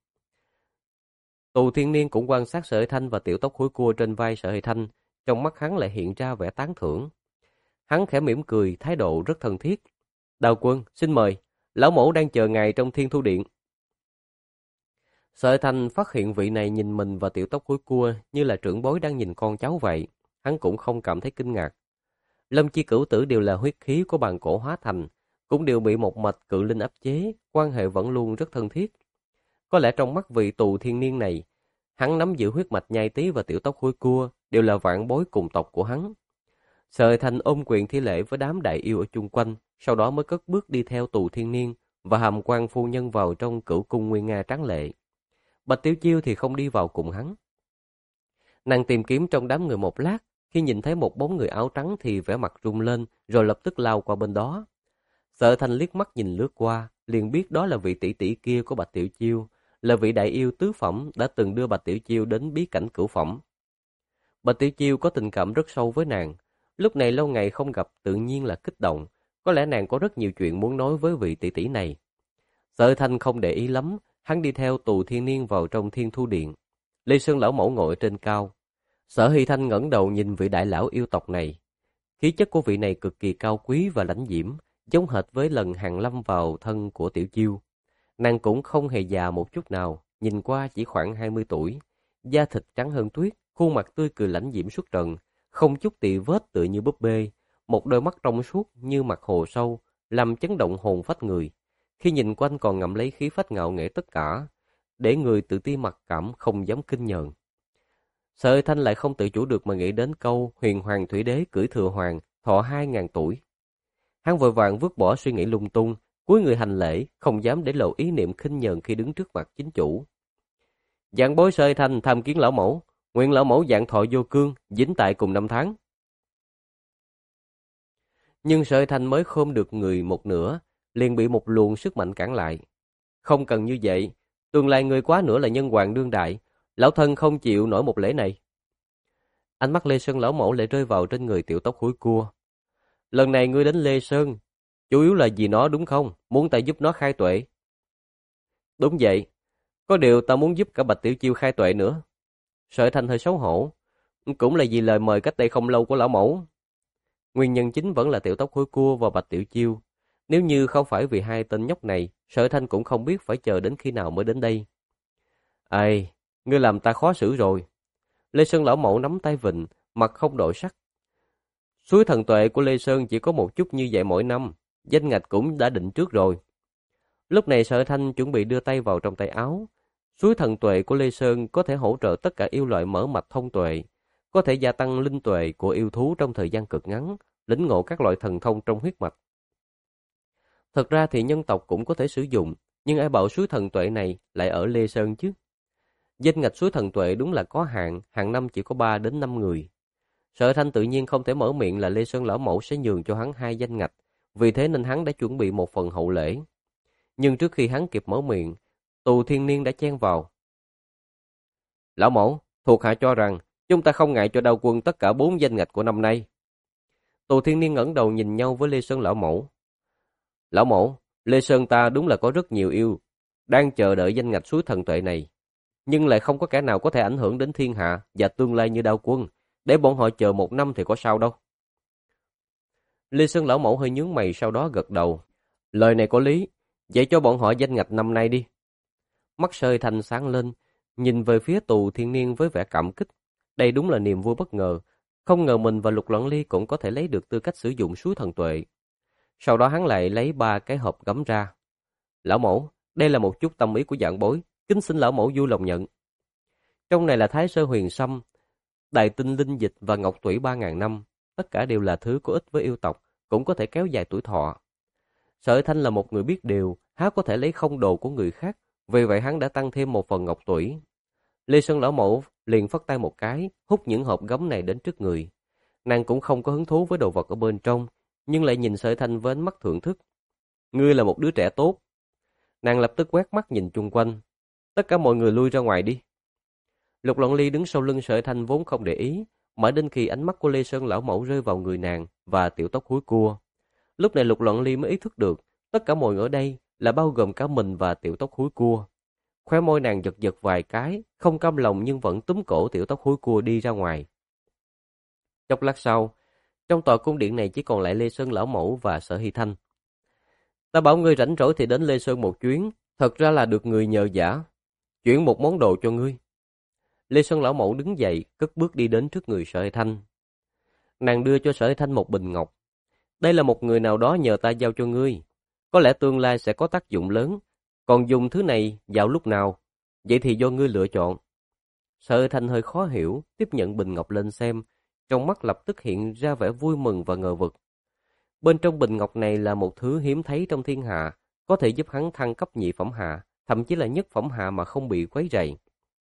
Tù Thiên Niên cũng quan sát Sở Hy Thanh và tiểu tóc húi cua trên vai Sở Hy Thanh, trong mắt hắn lại hiện ra vẻ tán thưởng. Hắn khẽ mỉm cười, thái độ rất thân thiết. Đao quân, xin mời, lão mẫu đang chờ ngài trong Thiên Thu Điện. Sở Hy Thanh phát hiện vị này nhìn mình và tiểu tóc húi cua như là trưởng bối đang nhìn con cháu vậy, hắn cũng không cảm thấy kinh ngạc. Lâm Chi Cửu Tử đều là huyết khí của bàn cổ hóa thành, cũng đều bị một mạch cự linh áp chế, quan hệ vẫn luôn rất thân thiết. Có lẽ trong mắt vị Tù Thiên Niên này, hắn nắm giữ huyết mạch Nhai Tý và tiểu tóc húi cua đều là vạn bối cùng tộc của hắn. Sở Thanh ôm quyền thi lễ với đám đại yêu ở chung quanh, sau đó mới cất bước đi theo Tù Thiên Niên và Hàm Quan phu nhân vào trong Cửu cung nguy nga tráng lệ. Bạch Tiểu Chiêu thì không đi vào cùng hắn. Nàng tìm kiếm trong đám người một lát, khi nhìn thấy một bóng người áo trắng thì vẻ mặt rung lên, rồi lập tức lao qua bên đó. Sở Thanh liếc mắt nhìn lướt qua, liền biết đó là vị tỷ tỷ kia của Bạch Tiểu Chiêu, là vị đại yêu tứ phẩm đã từng đưa Bạch Tiểu Chiêu đến bí cảnh cửu phẩm. Bạch Tiểu Chiêu có tình cảm rất sâu với nàng, lúc này lâu ngày không gặp tự nhiên là kích động, có lẽ nàng có rất nhiều chuyện muốn nói với vị tỷ tỷ này. Sở Thanh không để ý lắm, hắn đi theo Tù Thiên Niên vào trong Thiên Thu Điện. Lê Sơn lão mẫu ngồi trên cao. Sở Hy Thanh ngẩng đầu nhìn vị đại lão yêu tộc này. Khí chất của vị này cực kỳ cao quý và lãnh diễm, giống hệt với lần Hàn Lâm vào thân của Tiểu Chiêu. Nàng cũng không hề già một chút nào, nhìn qua chỉ khoảng 20 tuổi. Da thịt trắng hơn tuyết, khuôn mặt tươi cười lãnh diễm xuất trần, không chút tì vết tựa như búp bê. Một đôi mắt trong suốt như mặt hồ sâu, làm chấn động hồn phách người. Khi nhìn quanh còn ngậm lấy khí phách ngạo nghễ tất cả, để người tự ti mặc cảm không dám kinh nhờn. Sở Thanh lại không tự chủ được mà nghĩ đến câu huyền hoàng thủy đế cưỡi thừa hoàng, thọ 2000 tuổi. Hắn vội vàng vứt bỏ suy nghĩ lung tung, cúi người hành lễ, không dám để lộ ý niệm khinh nhờn khi đứng trước mặt chính chủ. Dạng bối Sở Thanh tham kiến lão mẫu, nguyện lão mẫu dạng thọ vô cương, dính tại cùng năm tháng. Nhưng Sở Thanh mới khom được người một nửa, liền bị một luồng sức mạnh cản lại. Không cần như vậy, tương lai người quá nữa là nhân hoàng đương đại, lão thân không chịu nổi một lễ này. Ánh mắt Lê Sơn lão mẫu lại rơi vào trên người tiểu tóc húi cua. Lần này ngươi đến Lê Sơn, chủ yếu là vì nó đúng không? Muốn ta giúp nó khai tuệ. Đúng vậy, có điều ta muốn giúp cả Bạch Tiểu Chiêu khai tuệ nữa. Sở Thanh hơi xấu hổ, cũng là vì lời mời cách đây không lâu của lão mẫu. Nguyên nhân chính vẫn là tiểu tóc húi cua và Bạch Tiểu Chiêu. Nếu như không phải vì hai tên nhóc này, Sở Thanh cũng không biết phải chờ đến khi nào mới đến đây. Ai, ngươi làm ta khó xử rồi. Lê Sơn lão mẫu nắm tay vịn, mặt không đổi sắc. Suối thần tuệ của Lê Sơn chỉ có một chút như vậy mỗi năm, danh ngạch cũng đã định trước rồi. Lúc này Sở Thanh chuẩn bị đưa tay vào trong tay áo. Suối thần tuệ của Lê Sơn có thể hỗ trợ tất cả yêu loại mở mạch thông tuệ, có thể gia tăng linh tuệ của yêu thú trong thời gian cực ngắn, lĩnh ngộ các loại thần thông trong huyết mạch. Thật ra thì nhân tộc cũng có thể sử dụng, nhưng ai bảo suối thần tuệ này lại ở Lê Sơn chứ? Danh ngạch suối thần tuệ đúng là có hạn, hàng năm chỉ có 3 đến 5 người. Sở Thanh tự nhiên không thể mở miệng là Lê Sơn lão mẫu sẽ nhường cho hắn 2 danh ngạch, vì thế nên hắn đã chuẩn bị một phần hậu lễ. Nhưng trước khi hắn kịp mở miệng, Tù Thiên Niên đã chen vào. Lão mẫu, thuộc hạ cho rằng chúng ta không ngại cho Đao Quân tất cả 4 danh ngạch của năm nay. Tù Thiên Niên ngẩng đầu nhìn nhau với Lê Sơn lão mẫu. Lão mẫu, Lê Sơn ta đúng là có rất nhiều yêu, đang chờ đợi danh ngạch suối thần tuệ này, nhưng lại không có kẻ nào có thể ảnh hưởng đến thiên hạ và tương lai như Đao Quân, để bọn họ chờ 1 năm thì có sao đâu. Lê Sơn lão mẫu hơi nhướng mày sau đó gật đầu. Lời này có lý, vậy cho bọn họ danh ngạch năm nay đi. Mắt Sở Thanh sáng lên, nhìn về phía Tù Thiên Niên với vẻ cảm kích. Đây đúng là niềm vui bất ngờ, không ngờ mình và Lục Loạn Ly cũng có thể lấy được tư cách sử dụng suối thần tuệ. Sau đó hắn lại lấy 3 cái hộp gấm ra. Lão mẫu, đây là một chút tâm ý của dạng bối, kính xin lão mẫu vui lòng nhận. Trong này là Thái Sơ Huyền Sâm, Đại Tinh Linh Dịch và Ngọc Tủy 3000 năm, tất cả đều là thứ có ích với yêu tộc, cũng có thể kéo dài tuổi thọ. Sở Thanh là một người biết điều, há có thể lấy không đồ của người khác, vì vậy hắn đã tăng thêm một phần Ngọc Tủy. Lê Sơn lão mẫu liền phất tay một cái, hút những hộp gấm này đến trước người. Nàng cũng không có hứng thú với đồ vật ở bên trong, nhưng lại nhìn Sở Thanh với ánh mắt thưởng thức. Ngươi là một đứa trẻ tốt. Nàng lập tức quét mắt nhìn chung quanh. Tất cả mọi người lui ra ngoài đi. Lục Loạn Ly đứng sau lưng Sở Thanh vốn không để ý, mãi đến khi ánh mắt của Lê Sơn lão mẫu rơi vào người nàng và tiểu tóc húi cua. Lúc này Lục Loạn Ly mới ý thức được, tất cả mọi người ở đây là bao gồm cả mình và tiểu tóc húi cua. Khóe môi nàng giật giật vài cái, không cam lòng nhưng vẫn túm cổ tiểu tóc húi cua đi ra ngoài. Chốc lát sau, trong tòa cung điện này chỉ còn lại Lê Sơn lão mẫu và Sở Hy Thanh. Ta bảo ngươi rảnh rỗi thì đến Lê Sơn một chuyến, thật ra là được người nhờ vả, chuyển một món đồ cho ngươi. Lê Sơn lão mẫu đứng dậy, cất bước đi đến trước người Sở Hy Thanh. Nàng đưa cho Sở Hy Thanh một bình ngọc. Đây là một người nào đó nhờ ta giao cho ngươi, có lẽ tương lai sẽ có tác dụng lớn, còn dùng thứ này vào lúc nào, vậy thì do ngươi lựa chọn. Sở Hy Thanh hơi khó hiểu, tiếp nhận bình ngọc lên xem, trong mắt lập tức hiện ra vẻ vui mừng và ngờ vực. Bên trong bình ngọc này là một thứ hiếm thấy trong thiên hạ, có thể giúp hắn thăng cấp nhị phẩm hạ, thậm chí là nhất phẩm hạ mà không bị quấy rầy.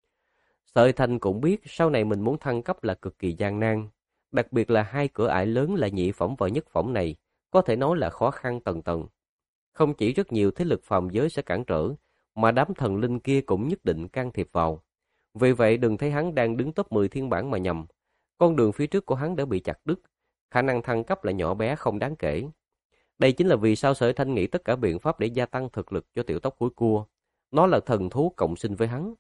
Sở Hy Thanh cũng biết sau này mình muốn thăng cấp là cực kỳ gian nan, đặc biệt là 2 cửa ải lớn là nhị phẩm và nhất phẩm này, có thể nói là khó khăn tầng tầng. Không chỉ rất nhiều thế lực phàm giới sẽ cản trở, mà đám thần linh kia cũng nhất định can thiệp vào. Vì vậy đừng thấy hắn đang đứng top 10 thiên bảng mà nhầm, con đường phía trước của hắn đã bị chặt đứt, khả năng thăng cấp là nhỏ bé không đáng kể. Đây chính là vì sao Sở Thanh nghĩ tất cả biện pháp để gia tăng thực lực cho tiểu tóc húi cua. Nó là thần thú cộng sinh với hắn.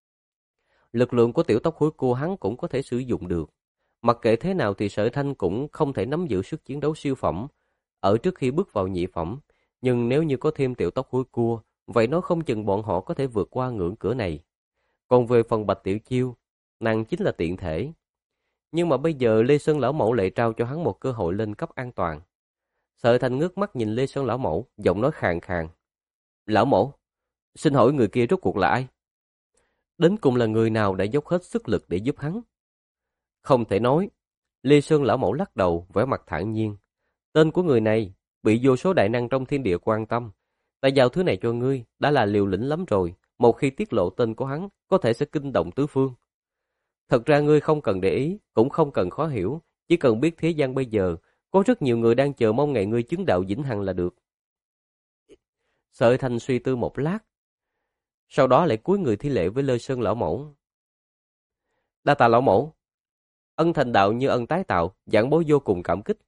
Lực lượng của tiểu tóc húi cua hắn cũng có thể sử dụng được. Mặc kệ thế nào thì Sở Thanh cũng không thể nắm giữ sức chiến đấu siêu phẩm ở trước khi bước vào nhị phẩm. Nhưng nếu như có thêm tiểu tóc húi cua, vậy nó không chừng bọn họ có thể vượt qua ngưỡng cửa này. Còn về phần Bạch Tiểu Chiêu, nàng chính là tiện thể. Nhưng mà bây giờ Lê Sơn lão mẫu lại trao cho hắn một cơ hội lên cấp an toàn. Sở Thanh ngước mắt nhìn Lê Sơn lão mẫu, giọng nói khàn khàn. Lão mẫu, xin hỏi người kia rốt cuộc là ai? Đến cùng là người nào đã dốc hết sức lực để giúp hắn? Không thể nói. Lê Sơn lão mẫu lắc đầu, vẻ mặt thản nhiên. Tên của người này bị vô số đại năng trong thiên địa quan tâm. Ta giao thứ này cho ngươi đã là liều lĩnh lắm rồi. Một khi tiết lộ tên của hắn, có thể sẽ kinh động tứ phương. Thật ra ngươi không cần để ý, cũng không cần khó hiểu. Chỉ cần biết thế gian bây giờ, có rất nhiều người đang chờ mong ngày ngươi chứng đạo vĩnh hằng là được. Sợi Thanh suy tư một lát, sau đó lại cúi người thi lễ với Lê Sơn lão mẫu. Đa tạ lão mẫu, ân thành đạo như ân tái tạo, giảng bối vô cùng cảm kích.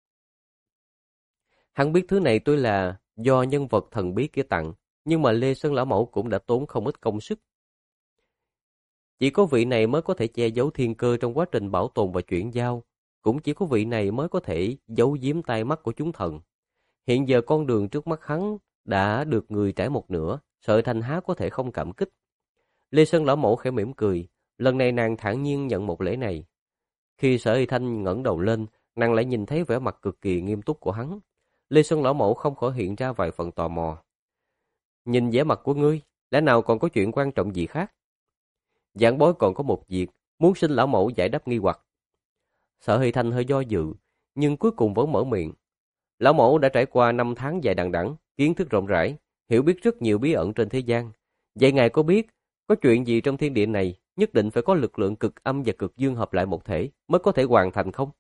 Hắn biết thứ này tôi là do nhân vật thần bí kia tặng, nhưng mà Lê Sơn lão mẫu cũng đã tốn không ít công sức. Chỉ có vị này mới có thể che giấu thiên cơ trong quá trình bảo tồn và chuyển giao, cũng chỉ có vị này mới có thể giấu giếm tai mắt của chúng thần. Hiện giờ con đường trước mắt hắn đã được người trải một nửa, Sợi Thanh há có thể không cảm kích. Lê Sơn lão mẫu khẽ mỉm cười, lần này nàng thản nhiên nhận một lễ này. Khi Sợi Thanh ngẩng đầu lên, nàng lại nhìn thấy vẻ mặt cực kỳ nghiêm túc của hắn. Lê Sơn lão mẫu không khỏi hiện ra vài phần tò mò. Nhìn vẻ mặt của ngươi, lẽ nào còn có chuyện quan trọng gì khác? Giảng bối còn có một việc, muốn xin lão mẫu giải đáp nghi hoặc. Sợi Thanh hơi do dự, nhưng cuối cùng vẫn mở miệng. Lão mẫu đã trải qua 5 tháng dài đằng đẵng, kiến thức rộng rãi, hiểu biết rất nhiều bí ẩn trên thế gian. Vậy ngài có biết, có chuyện gì trong thiên địa này nhất định phải có lực lượng cực âm và cực dương hợp lại một thể mới có thể hoàn thành không?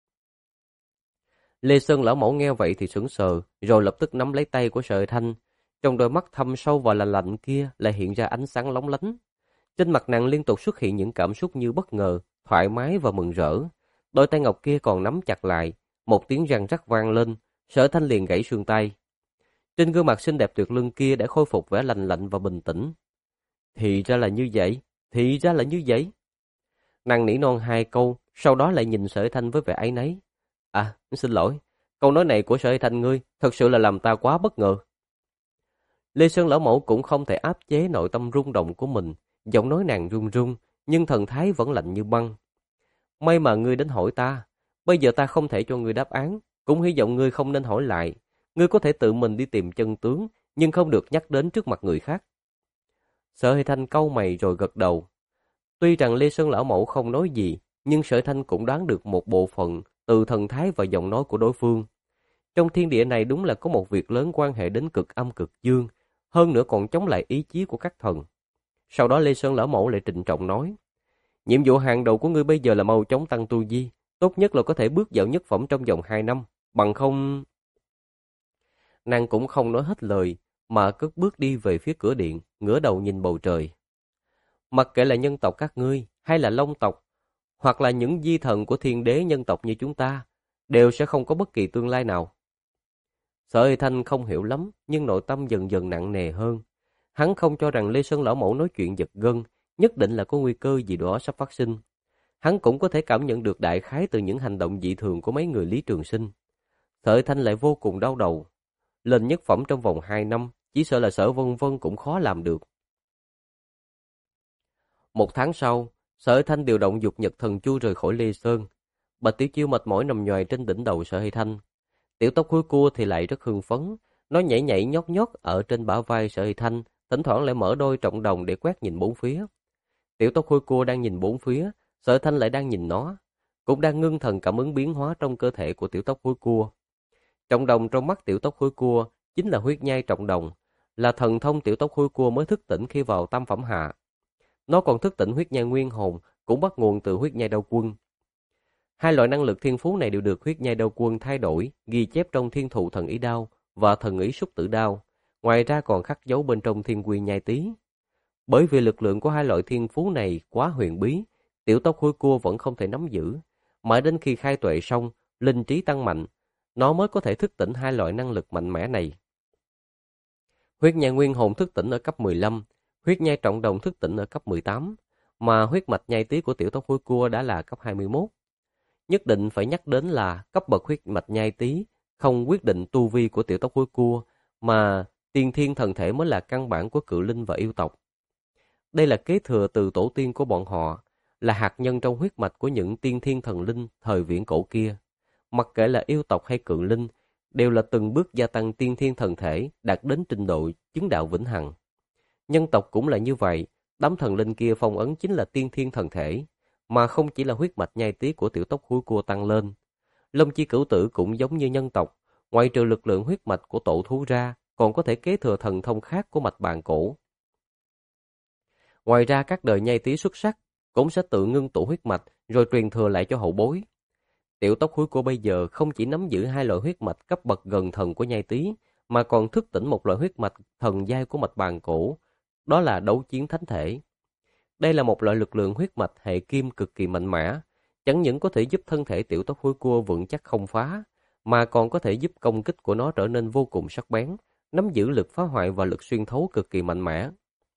Lê Sơn lão mẫu nghe vậy thì sững sờ, rồi lập tức nắm lấy tay của Sợi Thanh. Trong đôi mắt thâm sâu và lạnh lạnh kia lại hiện ra ánh sáng lóng lánh. Trên mặt nàng liên tục xuất hiện những cảm xúc như bất ngờ, thoải mái và mừng rỡ. Đôi tay ngọc kia còn nắm chặt lại, một tiếng răng rắc vang lên, Sở Thanh liền gãy xương tay. Trên gương mặt xinh đẹp tuyệt luân kia đã khôi phục vẻ lạnh lạnh và bình tĩnh. Thì ra là như vậy, thì ra là như vậy. Nàng nỉ non 2 câu, sau đó lại nhìn Sở Thanh với vẻ áy náy. À, xin lỗi, câu nói này của Sở Thanh ngươi thật sự là làm ta quá bất ngờ. Lê Sơn lão mẫu cũng không thể áp chế nội tâm rung động của mình, giọng nói nàng run run, nhưng thần thái vẫn lạnh như băng. May mà ngươi đến hỏi ta, bây giờ ta không thể cho ngươi đáp án, cũng hy vọng ngươi không nên hỏi lại. Ngươi có thể tự mình đi tìm chân tướng, nhưng không được nhắc đến trước mặt người khác. Sở Thanh cau mày rồi gật đầu. Tuy rằng Lê Sơn lão mẫu không nói gì, nhưng Sở Thanh cũng đoán được một bộ phận từ thần thái và giọng nói của đối phương. Trong thiên địa này đúng là có một việc lớn quan hệ đến cực âm cực dương, hơn nữa còn chống lại ý chí của các thần. Sau đó Lê Sơn lão mẫu lại trịnh trọng nói, nhiệm vụ hàng đầu của ngươi bây giờ là mau chóng tăng tu vi, tốt nhất là có thể bước vào nhất phẩm trong vòng 2 năm, bằng không... Nàng cũng không nói hết lời, mà cất bước đi về phía cửa điện, ngửa đầu nhìn bầu trời. Mặc kệ là nhân tộc các ngươi, hay là long tộc, hoặc là những di thần của thiên đế nhân tộc như chúng ta, đều sẽ không có bất kỳ tương lai nào. Sở Thanh không hiểu lắm, nhưng nội tâm dần dần nặng nề hơn. Hắn không cho rằng Lê Sơn lão mẫu nói chuyện giật gân, nhất định là có nguy cơ gì đó sắp phát sinh. Hắn cũng có thể cảm nhận được đại khái từ những hành động dị thường của mấy người Lý Trường Sinh. Sở Thanh lại vô cùng đau đầu. Lên nhất phẩm trong vòng 2 năm, chỉ sợ là Sở Vân Vân cũng khó làm được. 1 tháng sau, Sở Thanh điều động dục nhật thần chu rời khỏi Lê Sơn. Bạch Tiểu Chiêu mệt mỏi nằm nhoài trên đỉnh đầu Sở Thanh. Tiểu Tóc Hôi Cua thì lại rất hưng phấn, nó nhảy nhảy nhót nhót ở trên bả vai Sở Thanh, thỉnh thoảng lại mở đôi trọng đồng để quét nhìn bốn phía. Tiểu Tóc Hôi Cua đang nhìn bốn phía, Sở Thanh lại đang nhìn nó, cũng đang ngưng thần cảm ứng biến hóa trong cơ thể của Tiểu Tóc Hôi Cua. Trọng đồng trong mắt Tiểu Tóc Hôi Cua chính là huyết nhai trọng đồng, là thần thông Tiểu Tóc Hôi Cua mới thức tỉnh khi vào tam phẩm hạ. Nó còn thức tỉnh huyết nhai nguyên hồn, cũng bắt nguồn từ huyết nhai đao quân. Hai loại năng lực thiên phú này đều được huyết nhai đao quân thay đổi, ghi chép trong thiên thụ thần ý đao và thần ý xúc tử đao. Ngoài ra còn khắc dấu bên trong thiên quy nhai tý. Bởi vì lực lượng của hai loại thiên phú này quá huyền bí, Tiểu Tóc Hôi Cua vẫn không thể nắm giữ. Mãi đến khi khai tuệ xong, linh trí tăng mạnh, nó mới có thể thức tỉnh hai loại năng lực mạnh mẽ này. Huyết nhai nguyên hồn thức tỉnh ở cấp 15, huyết nhai trọng đồng thức tỉnh ở cấp 18, mà huyết mạch nhai tý của Tiểu Tóc Hôi Cua đã là cấp 21. Nhất định phải nhắc đến là cấp bậc huyết mạch nhai tý không quyết định tu vi của Tiểu Tóc Hôi Cua, mà tiên thiên thần thể mới là căn bản của cự linh và yêu tộc. Đây là kế thừa từ tổ tiên của bọn họ, là hạt nhân trong huyết mạch của những tiên thiên thần linh thời viễn cổ kia. Mặc kệ là yêu tộc hay cự linh, đều là từng bước gia tăng tiên thiên thần thể đạt đến trình độ chứng đạo vĩnh hằng. Nhân tộc cũng là như vậy, đám thần linh kia phong ấn chính là tiên thiên thần thể, mà không chỉ là huyết mạch nhai tí của tiểu tóc húi cua tăng lên. Long chi cửu tử cũng giống như nhân tộc, ngoại trừ lực lượng huyết mạch của tổ thú ra, còn có thể kế thừa thần thông khác của mạch bàn cổ. Ngoài ra các đời nhai tí xuất sắc cũng sẽ tự ngưng tụ huyết mạch rồi truyền thừa lại cho hậu bối. Tiểu tóc húi cua bây giờ không chỉ nắm giữ hai loại huyết mạch cấp bậc gần thần của nhai tí, mà còn thức tỉnh một loại huyết mạch thần giai của mạch bàn cổ, đó là đấu chiến thánh thể. Đây là một loại lực lượng huyết mạch hệ kim cực kỳ mạnh mẽ, chẳng những có thể giúp thân thể tiểu tóc húi cua vững chắc không phá, mà còn có thể giúp công kích của nó trở nên vô cùng sắc bén, nắm giữ lực phá hoại và lực xuyên thấu cực kỳ mạnh mẽ.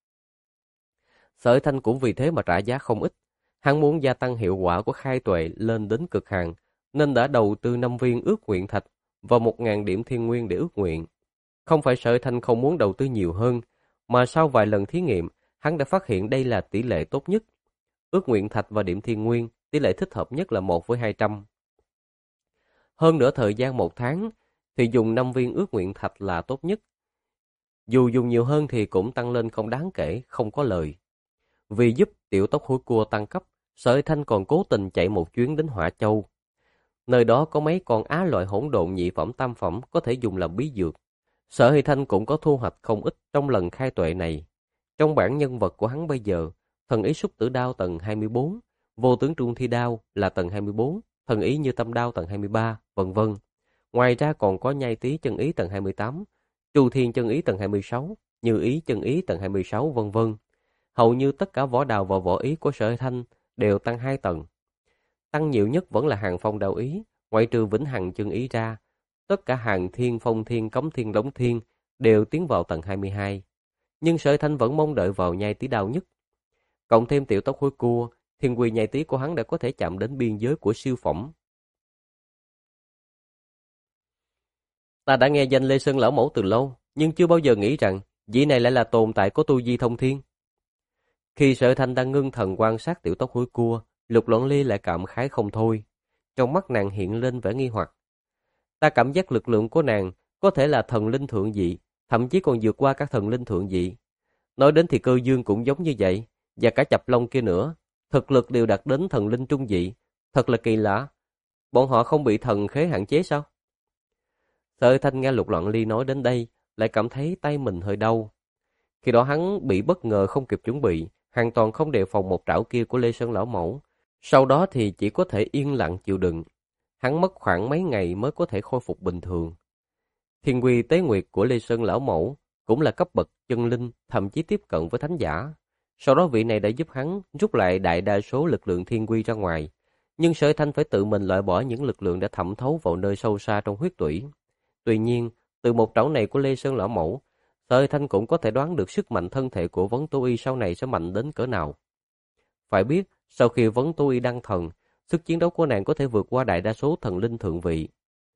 Sở Thanh cũng vì thế mà trả giá không ít. Hắn muốn gia tăng hiệu quả của khai tuệ lên đến cực hạn, nên đã đầu tư 5 viên ước nguyện thạch và 1.000 điểm thiên nguyên để ước nguyện. Không phải Sở Thanh không muốn đầu tư nhiều hơn, mà sau vài lần thí nghiệm, hắn đã phát hiện đây là tỷ lệ tốt nhất. Ước nguyện thạch và điểm thiên nguyên, tỷ lệ thích hợp nhất là 1/200. Hơn nữa thời gian 1 tháng, thì dùng 5 viên ước nguyện thạch là tốt nhất. Dù dùng nhiều hơn thì cũng tăng lên không đáng kể, không có lời. Vì giúp tiểu tóc húi cua tăng cấp, Sở Thanh còn cố tình chạy một chuyến đến Hỏa Châu. Nơi đó có mấy con á loại hỗn độn nhị phẩm tam phẩm có thể dùng làm bí dược. Sở Thanh cũng có thu hoạch không ít trong lần khai tuệ này. Trong bảng nhân vật của hắn bây giờ, thần ý xúc tử đao tầng 24, vô tướng trung thi đao là tầng 24, thần ý như tâm đao tầng 23, vân vân. Ngoài ra còn có nhai tí chân ý tầng 28, tru thiên chân ý tầng 26, như ý chân ý tầng 26, vân vân. Hầu như tất cả võ đào và võ ý của Sở Thanh đều tăng 2 tầng. Tăng nhiều nhất vẫn là hàng phong đạo ý, ngoại trừ vĩnh hằng chân ý ra. Tất cả hàng thiên, phong thiên, cấm thiên, đống thiên đều tiến vào tầng 22. Nhưng Sở Thanh vẫn mong đợi vào nhai tí đao nhất. Cộng thêm tiểu tóc húi cua, thiên quy nhai tí của hắn đã có thể chạm đến biên giới của siêu phẩm. Ta đã nghe danh Lê Sơn Lão Mẫu từ lâu, nhưng chưa bao giờ nghĩ rằng vị này lại là tồn tại có tu vi thông thiên. Khi Sở Thanh đang ngưng thần quan sát tiểu tóc húi cua, Lục Loan Ly lại cảm khái không thôi. Trong mắt nàng hiện lên vẻ nghi hoặc. Ta cảm giác lực lượng của nàng có thể là thần linh thượng dị, thậm chí còn vượt qua các thần linh thượng dị. Nói đến thì Cơ Dương cũng giống như vậy, và cả Chập Long kia nữa, thực lực đều đạt đến thần linh trung dị, thật là kỳ lạ. Bọn họ không bị thần khế hạn chế sao? Sở Thanh nghe Lục Loan Ly nói đến đây, lại cảm thấy tay mình hơi đau. Khi đó hắn bị bất ngờ không kịp chuẩn bị, hoàn toàn không đề phòng một trảo kia của Lê Sơn Lão Mẫu. Sau đó thì chỉ có thể yên lặng chịu đựng. Hắn mất khoảng mấy ngày mới có thể khôi phục bình thường. Thiên quy tế nguyệt của Lê Sơn Lão Mẫu cũng là cấp bậc chân linh, thậm chí tiếp cận với thánh giả. Sau đó vị này đã giúp hắn rút lại đại đa số lực lượng thiên quy ra ngoài. Nhưng Sở Thanh phải tự mình loại bỏ những lực lượng đã thẩm thấu vào nơi sâu xa trong huyết tủy. Tuy nhiên, từ một trảo này của Lê Sơn Lão Mẫu, Sở Thanh cũng có thể đoán được sức mạnh thân thể của Vấn Tố Y sau này sẽ mạnh đến cỡ nào. Phải biết, sau khi Vấn Tố Y đăng thần, sức chiến đấu của nàng có thể vượt qua đại đa số thần linh thượng vị.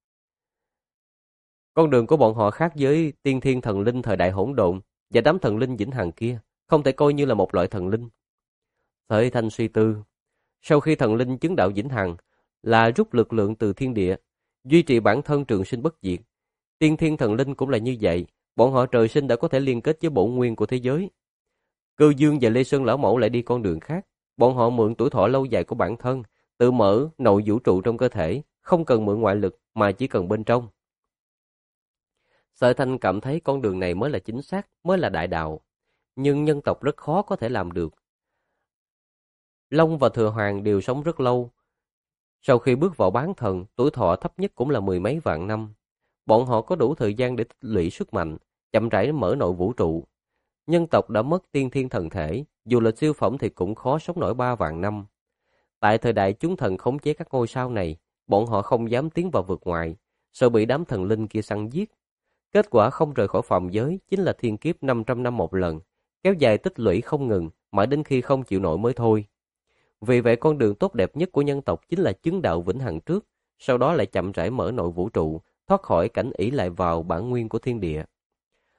Con đường của bọn họ khác với tiên thiên thần linh thời đại hỗn độn và đám thần linh vĩnh hằng kia, không thể coi như là một loại thần linh. Sở Thanh suy tư, sau khi thần linh chứng đạo vĩnh hằng là rút lực lượng từ thiên địa, duy trì bản thân trường sinh bất diệt. Tiên thiên thần linh cũng là như vậy, bọn họ trời sinh đã có thể liên kết với bổn nguyên của thế giới. Cơ Dương và Lê Sơn Lão Mẫu lại đi con đường khác, bọn họ mượn tuổi thọ lâu dài của bản thân, tự mở nội vũ trụ trong cơ thể, không cần mượn ngoại lực mà chỉ cần bên trong. Sở Thanh cảm thấy con đường này mới là chính xác, mới là đại đạo, nhưng nhân tộc rất khó có thể làm được. Long và Thừa Hoàng đều sống rất lâu. Sau khi bước vào bán thần, tuổi thọ thấp nhất cũng là 10 mấy vạn năm. Bọn họ có đủ thời gian để tích lũy sức mạnh, chậm rãi mở nội vũ trụ. Nhân tộc đã mất tiên thiên thần thể, dù là siêu phẩm thì cũng khó sống nổi 3 vạn năm. Tại thời đại chúng thần khống chế các ngôi sao này, bọn họ không dám tiến vào vực ngoài, sợ bị đám thần linh kia săn giết. Kết quả không rời khỏi phàm giới chính là thiên kiếp 500 năm một lần, kéo dài tích lũy không ngừng, mãi đến khi không chịu nổi mới thôi. Vì vậy con đường tốt đẹp nhất của nhân tộc chính là chứng đạo vĩnh hằng trước, sau đó lại chậm rãi mở nội vũ trụ, thoát khỏi cảnh ỷ lại vào bản nguyên của thiên địa.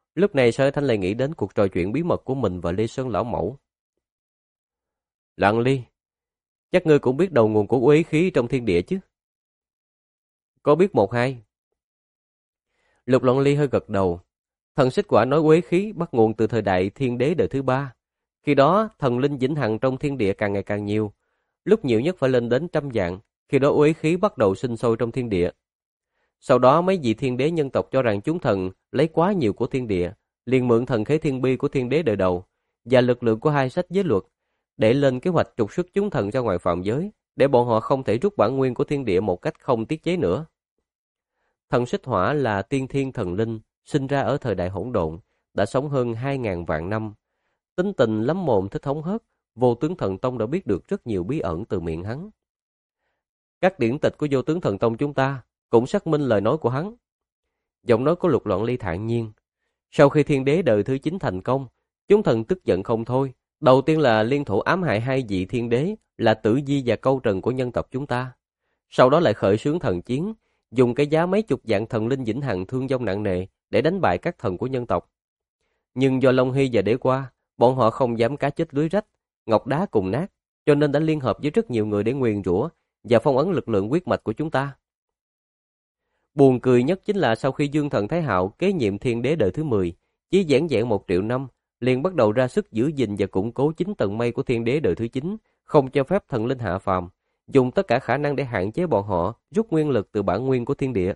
Lúc này Sở Thanh lại nghĩ đến cuộc trò chuyện bí mật của mình và Ly Sơn lão mẫu. Lặng Ly, chắc ngươi cũng biết đầu nguồn của uế khí trong thiên địa chứ? Có biết một hai? Lục Loạn Ly hơi gật đầu. Thần xích quả nói uế khí bắt nguồn từ thời đại thiên đế đời thứ ba. Khi đó, thần linh vĩnh hằng trong thiên địa càng ngày càng nhiều. Lúc nhiều nhất phải lên đến 100 vạn. Khi đó uế khí bắt đầu sinh sôi trong thiên địa. Sau đó mấy vị thiên đế nhân tộc cho rằng chúng thần lấy quá nhiều của thiên địa, liền mượn thần khế thiên bi của thiên đế đời đầu và lực lượng của hai sách giới luật để lên kế hoạch trục xuất chúng thần ra ngoài phạm giới, để bọn họ không thể rút bản nguyên của thiên địa một cách không tiết chế nữa. Thần xích hỏa là tiên thiên thần linh, sinh ra ở thời đại hỗn độn, đã sống hơn 2.000 vạn năm. Tính tình lắm mồm thích hóng hớt, Vô Tướng Thần Tông đã biết được rất nhiều bí ẩn từ miệng hắn. Các điển tịch của Vô Tướng Thần Tông chúng ta cũng xác minh lời nói của hắn. Giọng nói của Lục Loạn Ly thản nhiên. Sau khi thiên đế đời thứ 9 thành công, chúng thần tức giận không thôi. Đầu tiên là liên thủ ám hại hai vị thiên đế là Tử Di và Câu Trần của nhân tộc chúng ta. Sau đó lại khởi xướng thần chiến, dùng cái giá mấy chục vạn thần linh vĩnh hằng thương vong nặng nề để đánh bại các thần của nhân tộc. Nhưng do Long Hy và Đế Qua, bọn họ không dám cá chết lưới rách, ngọc đá cùng nát, cho nên đã liên hợp với rất nhiều người để nguyền rủa và phong ấn lực lượng huyết mạch của chúng ta. Buồn cười nhất chính là sau khi Dương Thần Thái Hạo kế nhiệm thiên đế đời thứ 10, chỉ vẻn vẹn 1 triệu năm, liền bắt đầu ra sức giữ gìn và củng cố 9 tầng mây của thiên đế đời thứ 9, không cho phép thần linh hạ phàm, dùng tất cả khả năng để hạn chế bọn họ rút nguyên lực từ bản nguyên của thiên địa.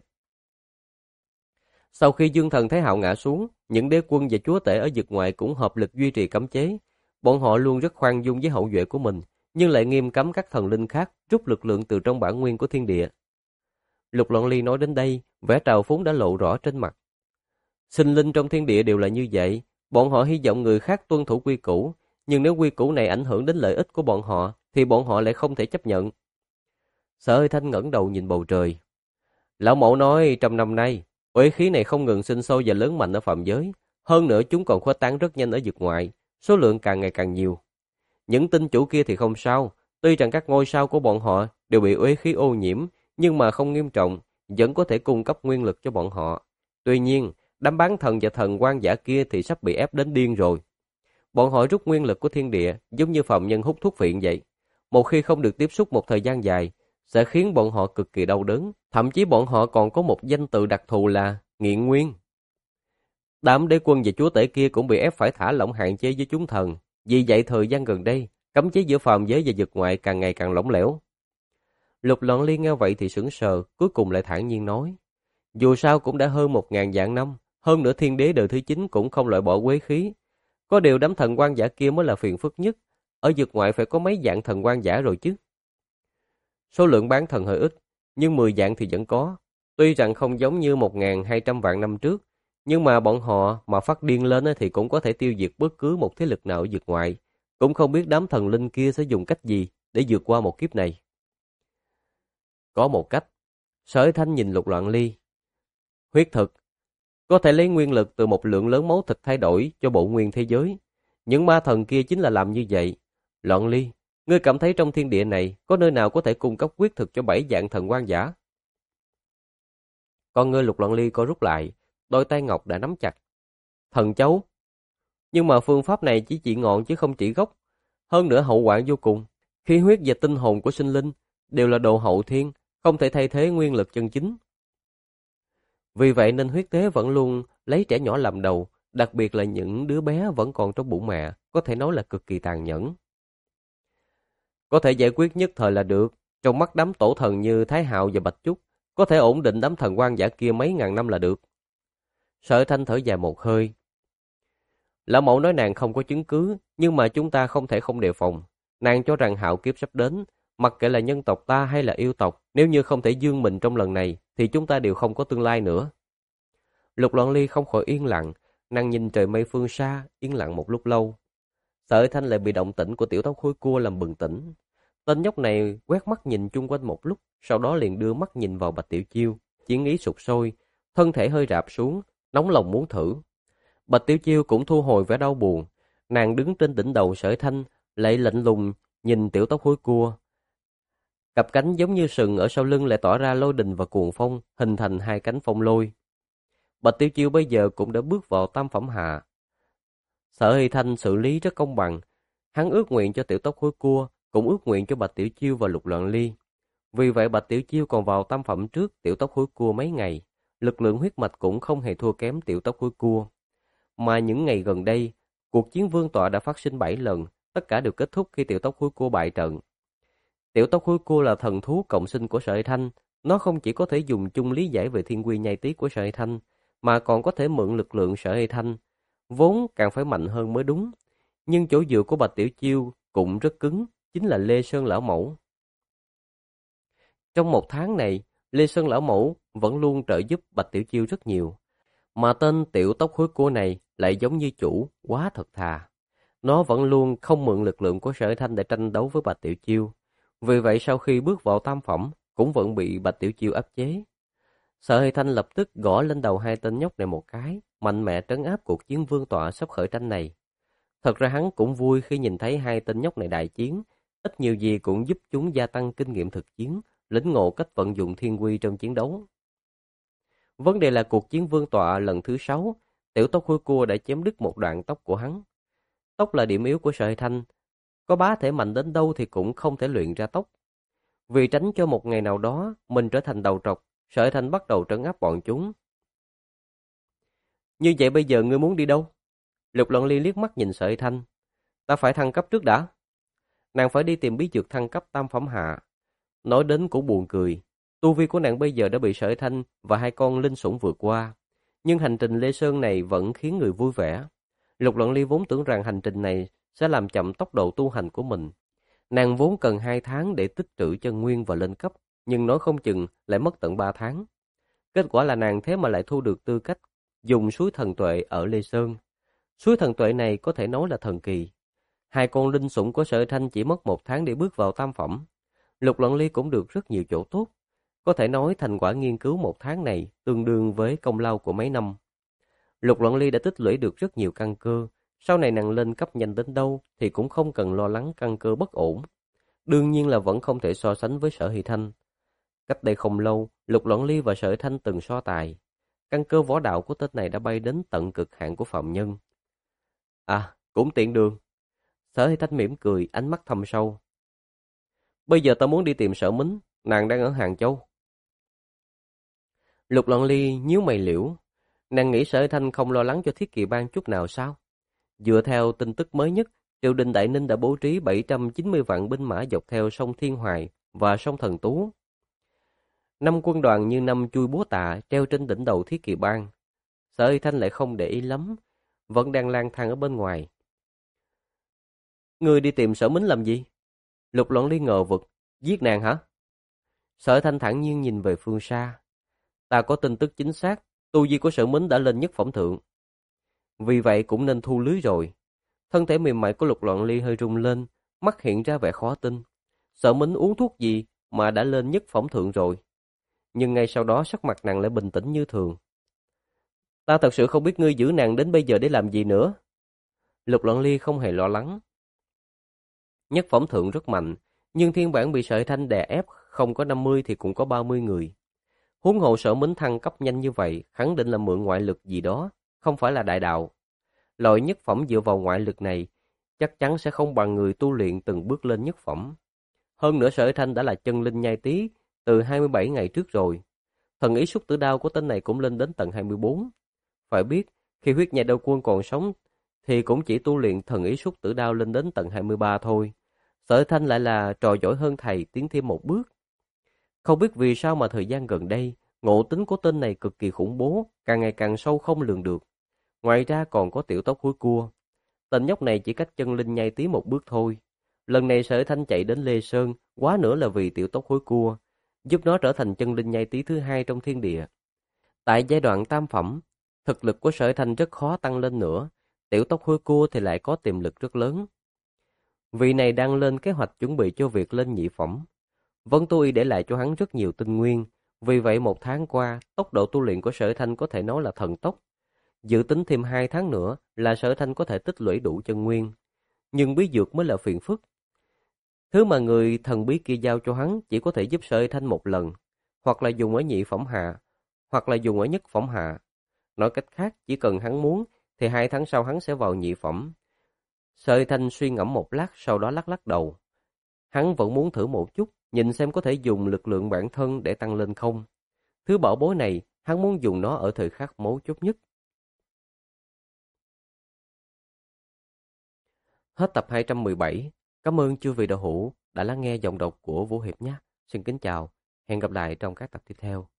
Sau khi Dương Thần Thái Hạo ngã xuống, những đế quân và chúa tể ở vực ngoại cũng hợp lực duy trì cấm chế. Bọn họ luôn rất khoan dung với hậu duệ của mình, nhưng lại nghiêm cấm các thần linh khác rút lực lượng từ trong bản nguyên của thiên địa. Lục Loạn Ly nói đến đây, vẻ trào phúng đã lộ rõ trên mặt. Sinh linh trong thiên địa đều là như vậy, bọn họ hy vọng người khác tuân thủ quy củ, nhưng nếu quy củ này ảnh hưởng đến lợi ích của bọn họ, thì bọn họ lại không thể chấp nhận. Sở Hơi Thanh ngẩng đầu nhìn bầu trời. Lão mẫu nói trong năm nay, uế khí này không ngừng sinh sôi và lớn mạnh ở phạm giới, hơn nữa chúng còn khuếch tán rất nhanh ở vực ngoại, số lượng càng ngày càng nhiều. Những tinh chủ kia thì không sao, tuy rằng các ngôi sao của bọn họ đều bị uế khí ô nhiễm, nhưng mà không nghiêm trọng, vẫn có thể cung cấp nguyên lực cho bọn họ. Tuy nhiên, đám bán thần và thần quan giả kia thì sắp bị ép đến điên rồi. Bọn họ rút nguyên lực của thiên địa giống như phạm nhân hút thuốc phiện vậy. Một khi không được tiếp xúc một thời gian dài, sẽ khiến bọn họ cực kỳ đau đớn. Thậm chí bọn họ còn có một danh tự đặc thù là nghiện nguyên. Đám đế quân và chúa tể kia cũng bị ép phải thả lỏng hạn chế với chúng thần. Vì vậy thời gian gần đây, cấm chế giữa phàm giới và vực ngoại càng ngày càng lỏng lẻo. Lục Loạn Ly nghe vậy thì sững sờ, cuối cùng lại thản nhiên nói. Dù sao cũng đã hơn 1.000 vạn năm, hơn nữa thiên đế đời thứ 9 cũng không loại bỏ quế khí. Có điều đám thần quan giả kia mới là phiền phức nhất, ở vực ngoại phải có mấy dạng thần quan giả rồi chứ. Số lượng bán thần hơi ít, nhưng 10 dạng thì vẫn có. Tuy rằng không giống như 1.200 vạn năm trước, nhưng mà bọn họ mà phát điên lên thì cũng có thể tiêu diệt bất cứ một thế lực nào ở vực ngoại. Cũng không biết đám thần linh kia sẽ dùng cách gì để vượt qua một kiếp này. Có một cách. Sở Thanh nhìn Lục Loạn Ly. Huyết thực. Có thể lấy nguyên lực từ một lượng lớn máu thịt thay đổi cho bộ nguyên thế giới. Những ma thần kia chính là làm như vậy. Loạn Ly, ngươi cảm thấy trong thiên địa này có nơi nào có thể cung cấp huyết thực cho 7 dạng thần quan giả? Con ngươi Lục Loạn Ly co rút lại, đôi tay ngọc đã nắm chặt. Thần chấu. Nhưng mà phương pháp này chỉ ngọn chứ không chỉ gốc. Hơn nữa hậu hoạn vô cùng. Khí huyết và tinh hồn của sinh linh đều là đồ hậu thiên, không thể thay thế nguyên lực chân chính. Vì vậy nên huyết tế vẫn luôn lấy trẻ nhỏ làm đầu, đặc biệt là những đứa bé vẫn còn trong bụng mẹ, có thể nói là cực kỳ tàn nhẫn. Có thể giải quyết nhất thời là được, trong mắt đám tổ thần như Thái Hạo và Bạch Trúc, có thể ổn định đám thần quan giả kia mấy ngàn năm là được. Sở Thanh thở dài một hơi. Lão mẫu nói nàng không có chứng cứ, nhưng mà chúng ta không thể không đề phòng. Nàng cho rằng hạo kiếp sắp đến, mặc kệ là nhân tộc ta hay là yêu tộc, nếu như không thể dương mình trong lần này, thì chúng ta đều không có tương lai nữa. Lục Loạn Ly không khỏi yên lặng, nàng nhìn trời mây phương xa, yên lặng một lúc lâu. Sở Thanh lại bị động tĩnh của tiểu tóc khối cua làm bừng tỉnh. Tên nhóc này quét mắt nhìn chung quanh một lúc, sau đó liền đưa mắt nhìn vào Bạch Tiểu Chiêu, chiến ý sục sôi, thân thể hơi rạp xuống, nóng lòng muốn thử. Bạch Tiểu Chiêu cũng thu hồi vẻ đau buồn, nàng đứng trên đỉnh đầu Sở Thanh, lại lạnh lùng nhìn tiểu tóc khối cua. Cặp cánh giống như sừng ở sau lưng lại tỏa ra lôi đình và cuồng phong, hình thành hai cánh phong lôi. Bạch Tiểu Chiêu bây giờ cũng đã bước vào tam phẩm hạ. Sở Hy Thanh xử lý rất công bằng, hắn ước nguyện cho Tiểu Tóc Hối Cua, cũng ước nguyện cho Bạch Tiểu Chiêu và Lục Loạn Ly. Vì vậy Bạch Tiểu Chiêu còn vào tam phẩm trước Tiểu Tóc Hối Cua mấy ngày, lực lượng huyết mạch cũng không hề thua kém Tiểu Tóc Hối Cua. Mà những ngày gần đây, cuộc chiến vương tọa đã phát sinh 7 lần, tất cả đều kết thúc khi Tiểu Tóc Hối Cua bại trận. Tiểu Tóc Hối Cua là thần thú cộng sinh của Sở Hy Thanh, nó không chỉ có thể dùng chung lý giải về thiên quy nhai tí của Sở Hy Thanh, mà còn có thể mượn lực lượng Sở Hy Thanh, vốn càng phải mạnh hơn mới đúng. Nhưng chỗ dựa của Bạch Tiểu Chiêu cũng rất cứng, chính là Lê Sơn Lão Mẫu. Trong một tháng này, Lê Sơn Lão Mẫu vẫn luôn trợ giúp Bạch Tiểu Chiêu rất nhiều. Mà tên Tiểu Tóc Hối Cua này lại giống như chủ, quá thật thà. Nó vẫn luôn không mượn lực lượng của Sở Hy Thanh để tranh đấu với Bạch Tiểu Chiêu. Vì vậy sau khi bước vào tam phẩm, cũng vẫn bị Bạch Tiểu Chiêu áp chế. Sở Hy Thanh lập tức gõ lên đầu hai tên nhóc này một cái, mạnh mẽ trấn áp cuộc chiến vương tọa sắp khởi tranh này. Thật ra hắn cũng vui khi nhìn thấy hai tên nhóc này đại chiến, ít nhiều gì cũng giúp chúng gia tăng kinh nghiệm thực chiến, lĩnh ngộ cách vận dụng thiên quy trong chiến đấu. Vấn đề là cuộc chiến vương tọa lần thứ 6, Tiểu Tóc Hối Cua đã chém đứt một đoạn tóc của hắn. Tóc là điểm yếu của Sở Hy Thanh, có bá thể mạnh đến đâu thì cũng không thể luyện ra tóc. Vì tránh cho một ngày nào đó mình trở thành đầu trọc, Sở Hy Thanh bắt đầu trấn áp bọn chúng. Như vậy bây giờ ngươi muốn đi đâu? Lục Loạn Ly liếc mắt nhìn Sở Hy Thanh. Ta phải thăng cấp trước đã. Nàng phải đi tìm bí dược thăng cấp tam phẩm hạ. Nói đến cũng buồn cười. Tu vi của nàng bây giờ đã bị Sở Hy Thanh và hai con linh sủng vượt qua. Nhưng hành trình Lê Sơn này vẫn khiến người vui vẻ. Lục Loạn Ly vốn tưởng rằng hành trình này sẽ làm chậm tốc độ tu hành của mình. Nàng vốn cần 2 tháng để tích trữ chân nguyên và lên cấp, nhưng nói không chừng lại mất tận 3 tháng. Kết quả là nàng thế mà lại thu được tư cách dùng suối thần tuệ ở Lê Sơn. Suối thần tuệ này có thể nói là thần kỳ. Hai con linh sủng của Sở Thanh chỉ mất 1 tháng để bước vào tam phẩm. Lục Loạn Ly cũng được rất nhiều chỗ tốt. Có thể nói thành quả nghiên cứu 1 tháng này tương đương với công lao của mấy năm. Lục Loạn Ly đã tích lũy được rất nhiều căn cơ. Sau này nàng lên cấp nhanh đến đâu thì cũng không cần lo lắng căn cơ bất ổn. Đương nhiên là vẫn không thể so sánh với Sở Hy Thanh. Cách đây không lâu, Lục Loạn Ly và Sở Hy Thanh từng so tài. Căn cơ võ đạo của tên này đã bay đến tận cực hạn của phạm nhân. À, cũng tiện đường. Sở Hy Thanh mỉm cười, ánh mắt thâm sâu. Bây giờ ta muốn đi tìm Sở Mính, nàng đang ở Hàng Châu. Lục Loạn Ly nhíu mày liễu. Nàng nghĩ Sở Hy Thanh không lo lắng cho Thiết Kỵ Bang chút nào sao? Dựa theo tin tức mới nhất, triều đình Đại Ninh đã bố trí 790 vạn binh mã dọc theo sông Thiên Hoài và sông Thần Tú. 5 quân đoàn như 5 chui búa tạ treo trên đỉnh đầu Thiết Kỵ Bang. Sở Hy Thanh lại không để ý lắm, vẫn đang lang thang ở bên ngoài. Ngươi đi tìm Sở Mính làm gì? Lục Loạn Ly ngờ vực, giết nàng hả? Sở Hy Thanh thản nhiên nhìn về phương xa. Ta có tin tức chính xác, tu vi của Sở Mính đã lên nhất phẩm thượng. Vì vậy cũng nên thu lưới rồi. Thân thể mềm mại của Lục Loạn Ly hơi rung lên, mắt hiện ra vẻ khó tin. Sở Mính uống thuốc gì mà đã lên nhất phẩm thượng rồi? Nhưng ngay sau đó sắc mặt nàng lại bình tĩnh như thường. Ta thật sự không biết ngươi giữ nàng đến bây giờ để làm gì nữa. Lục Loạn Ly không hề lo lắng. Nhất phẩm thượng rất mạnh, nhưng thiên bản bị Sở Thanh đè ép không có 50 thì cũng có 30 người. Huống hồ Sở Mính thăng cấp nhanh như vậy, khẳng định là mượn ngoại lực gì đó, không phải là đại đạo. Loại nhất phẩm dựa vào ngoại lực này, chắc chắn sẽ không bằng người tu luyện từng bước lên nhất phẩm. Hơn nữa Sở Thanh đã là chân linh nhai tí từ 27 ngày trước rồi. Thần ý xúc tử đao của tên này cũng lên đến tận 24. Phải biết, khi huyết nhai đao quân còn sống, thì cũng chỉ tu luyện thần ý xúc tử đao lên đến tận 23 thôi. Sở Thanh lại là trò giỏi hơn thầy tiến thêm một bước. Không biết vì sao mà thời gian gần đây, ngộ tính của tên này cực kỳ khủng bố, càng ngày càng sâu không lường được. Ngoài ra còn có Tiểu Tóc Hối Cua. Tên nhóc này chỉ cách chân linh nhai tí một bước thôi. Lần này Sở Thanh chạy đến Lê Sơn, quá nữa là vì Tiểu Tóc Hối Cua, giúp nó trở thành chân linh nhai tí thứ 2 trong thiên địa. Tại giai đoạn tam phẩm, thực lực của Sở Thanh rất khó tăng lên nữa, Tiểu Tóc Hối Cua thì lại có tiềm lực rất lớn. Vị này đang lên kế hoạch chuẩn bị cho việc lên nhị phẩm. Vân Tu Y để lại cho hắn rất nhiều tinh nguyên, vì vậy 1 tháng qua, tốc độ tu luyện của Sở Thanh có thể nói là thần tốc. Dự tính thêm 2 tháng nữa là Sở Thanh có thể tích lũy đủ chân nguyên. Nhưng bí dược mới là phiền phức. Thứ mà người thần bí kia giao cho hắn chỉ có thể giúp Sở Thanh một lần, hoặc là dùng ở nhị phẩm hạ, hoặc là dùng ở nhất phẩm hạ. Nói cách khác, chỉ cần hắn muốn, thì 2 tháng sau hắn sẽ vào nhị phẩm. Sợi Thanh suy ngẫm một lát, sau đó lắc lắc đầu. Hắn vẫn muốn thử một chút, nhìn xem có thể dùng lực lượng bản thân để tăng lên không. Thứ bảo bối này, hắn muốn dùng nó ở thời khắc mấu chốt nhất. Hết tập 217. Cảm ơn chư vị đạo hữu đã lắng nghe giọng đọc của Vũ Hiệp nhé. Xin kính chào, hẹn gặp lại trong các tập tiếp theo.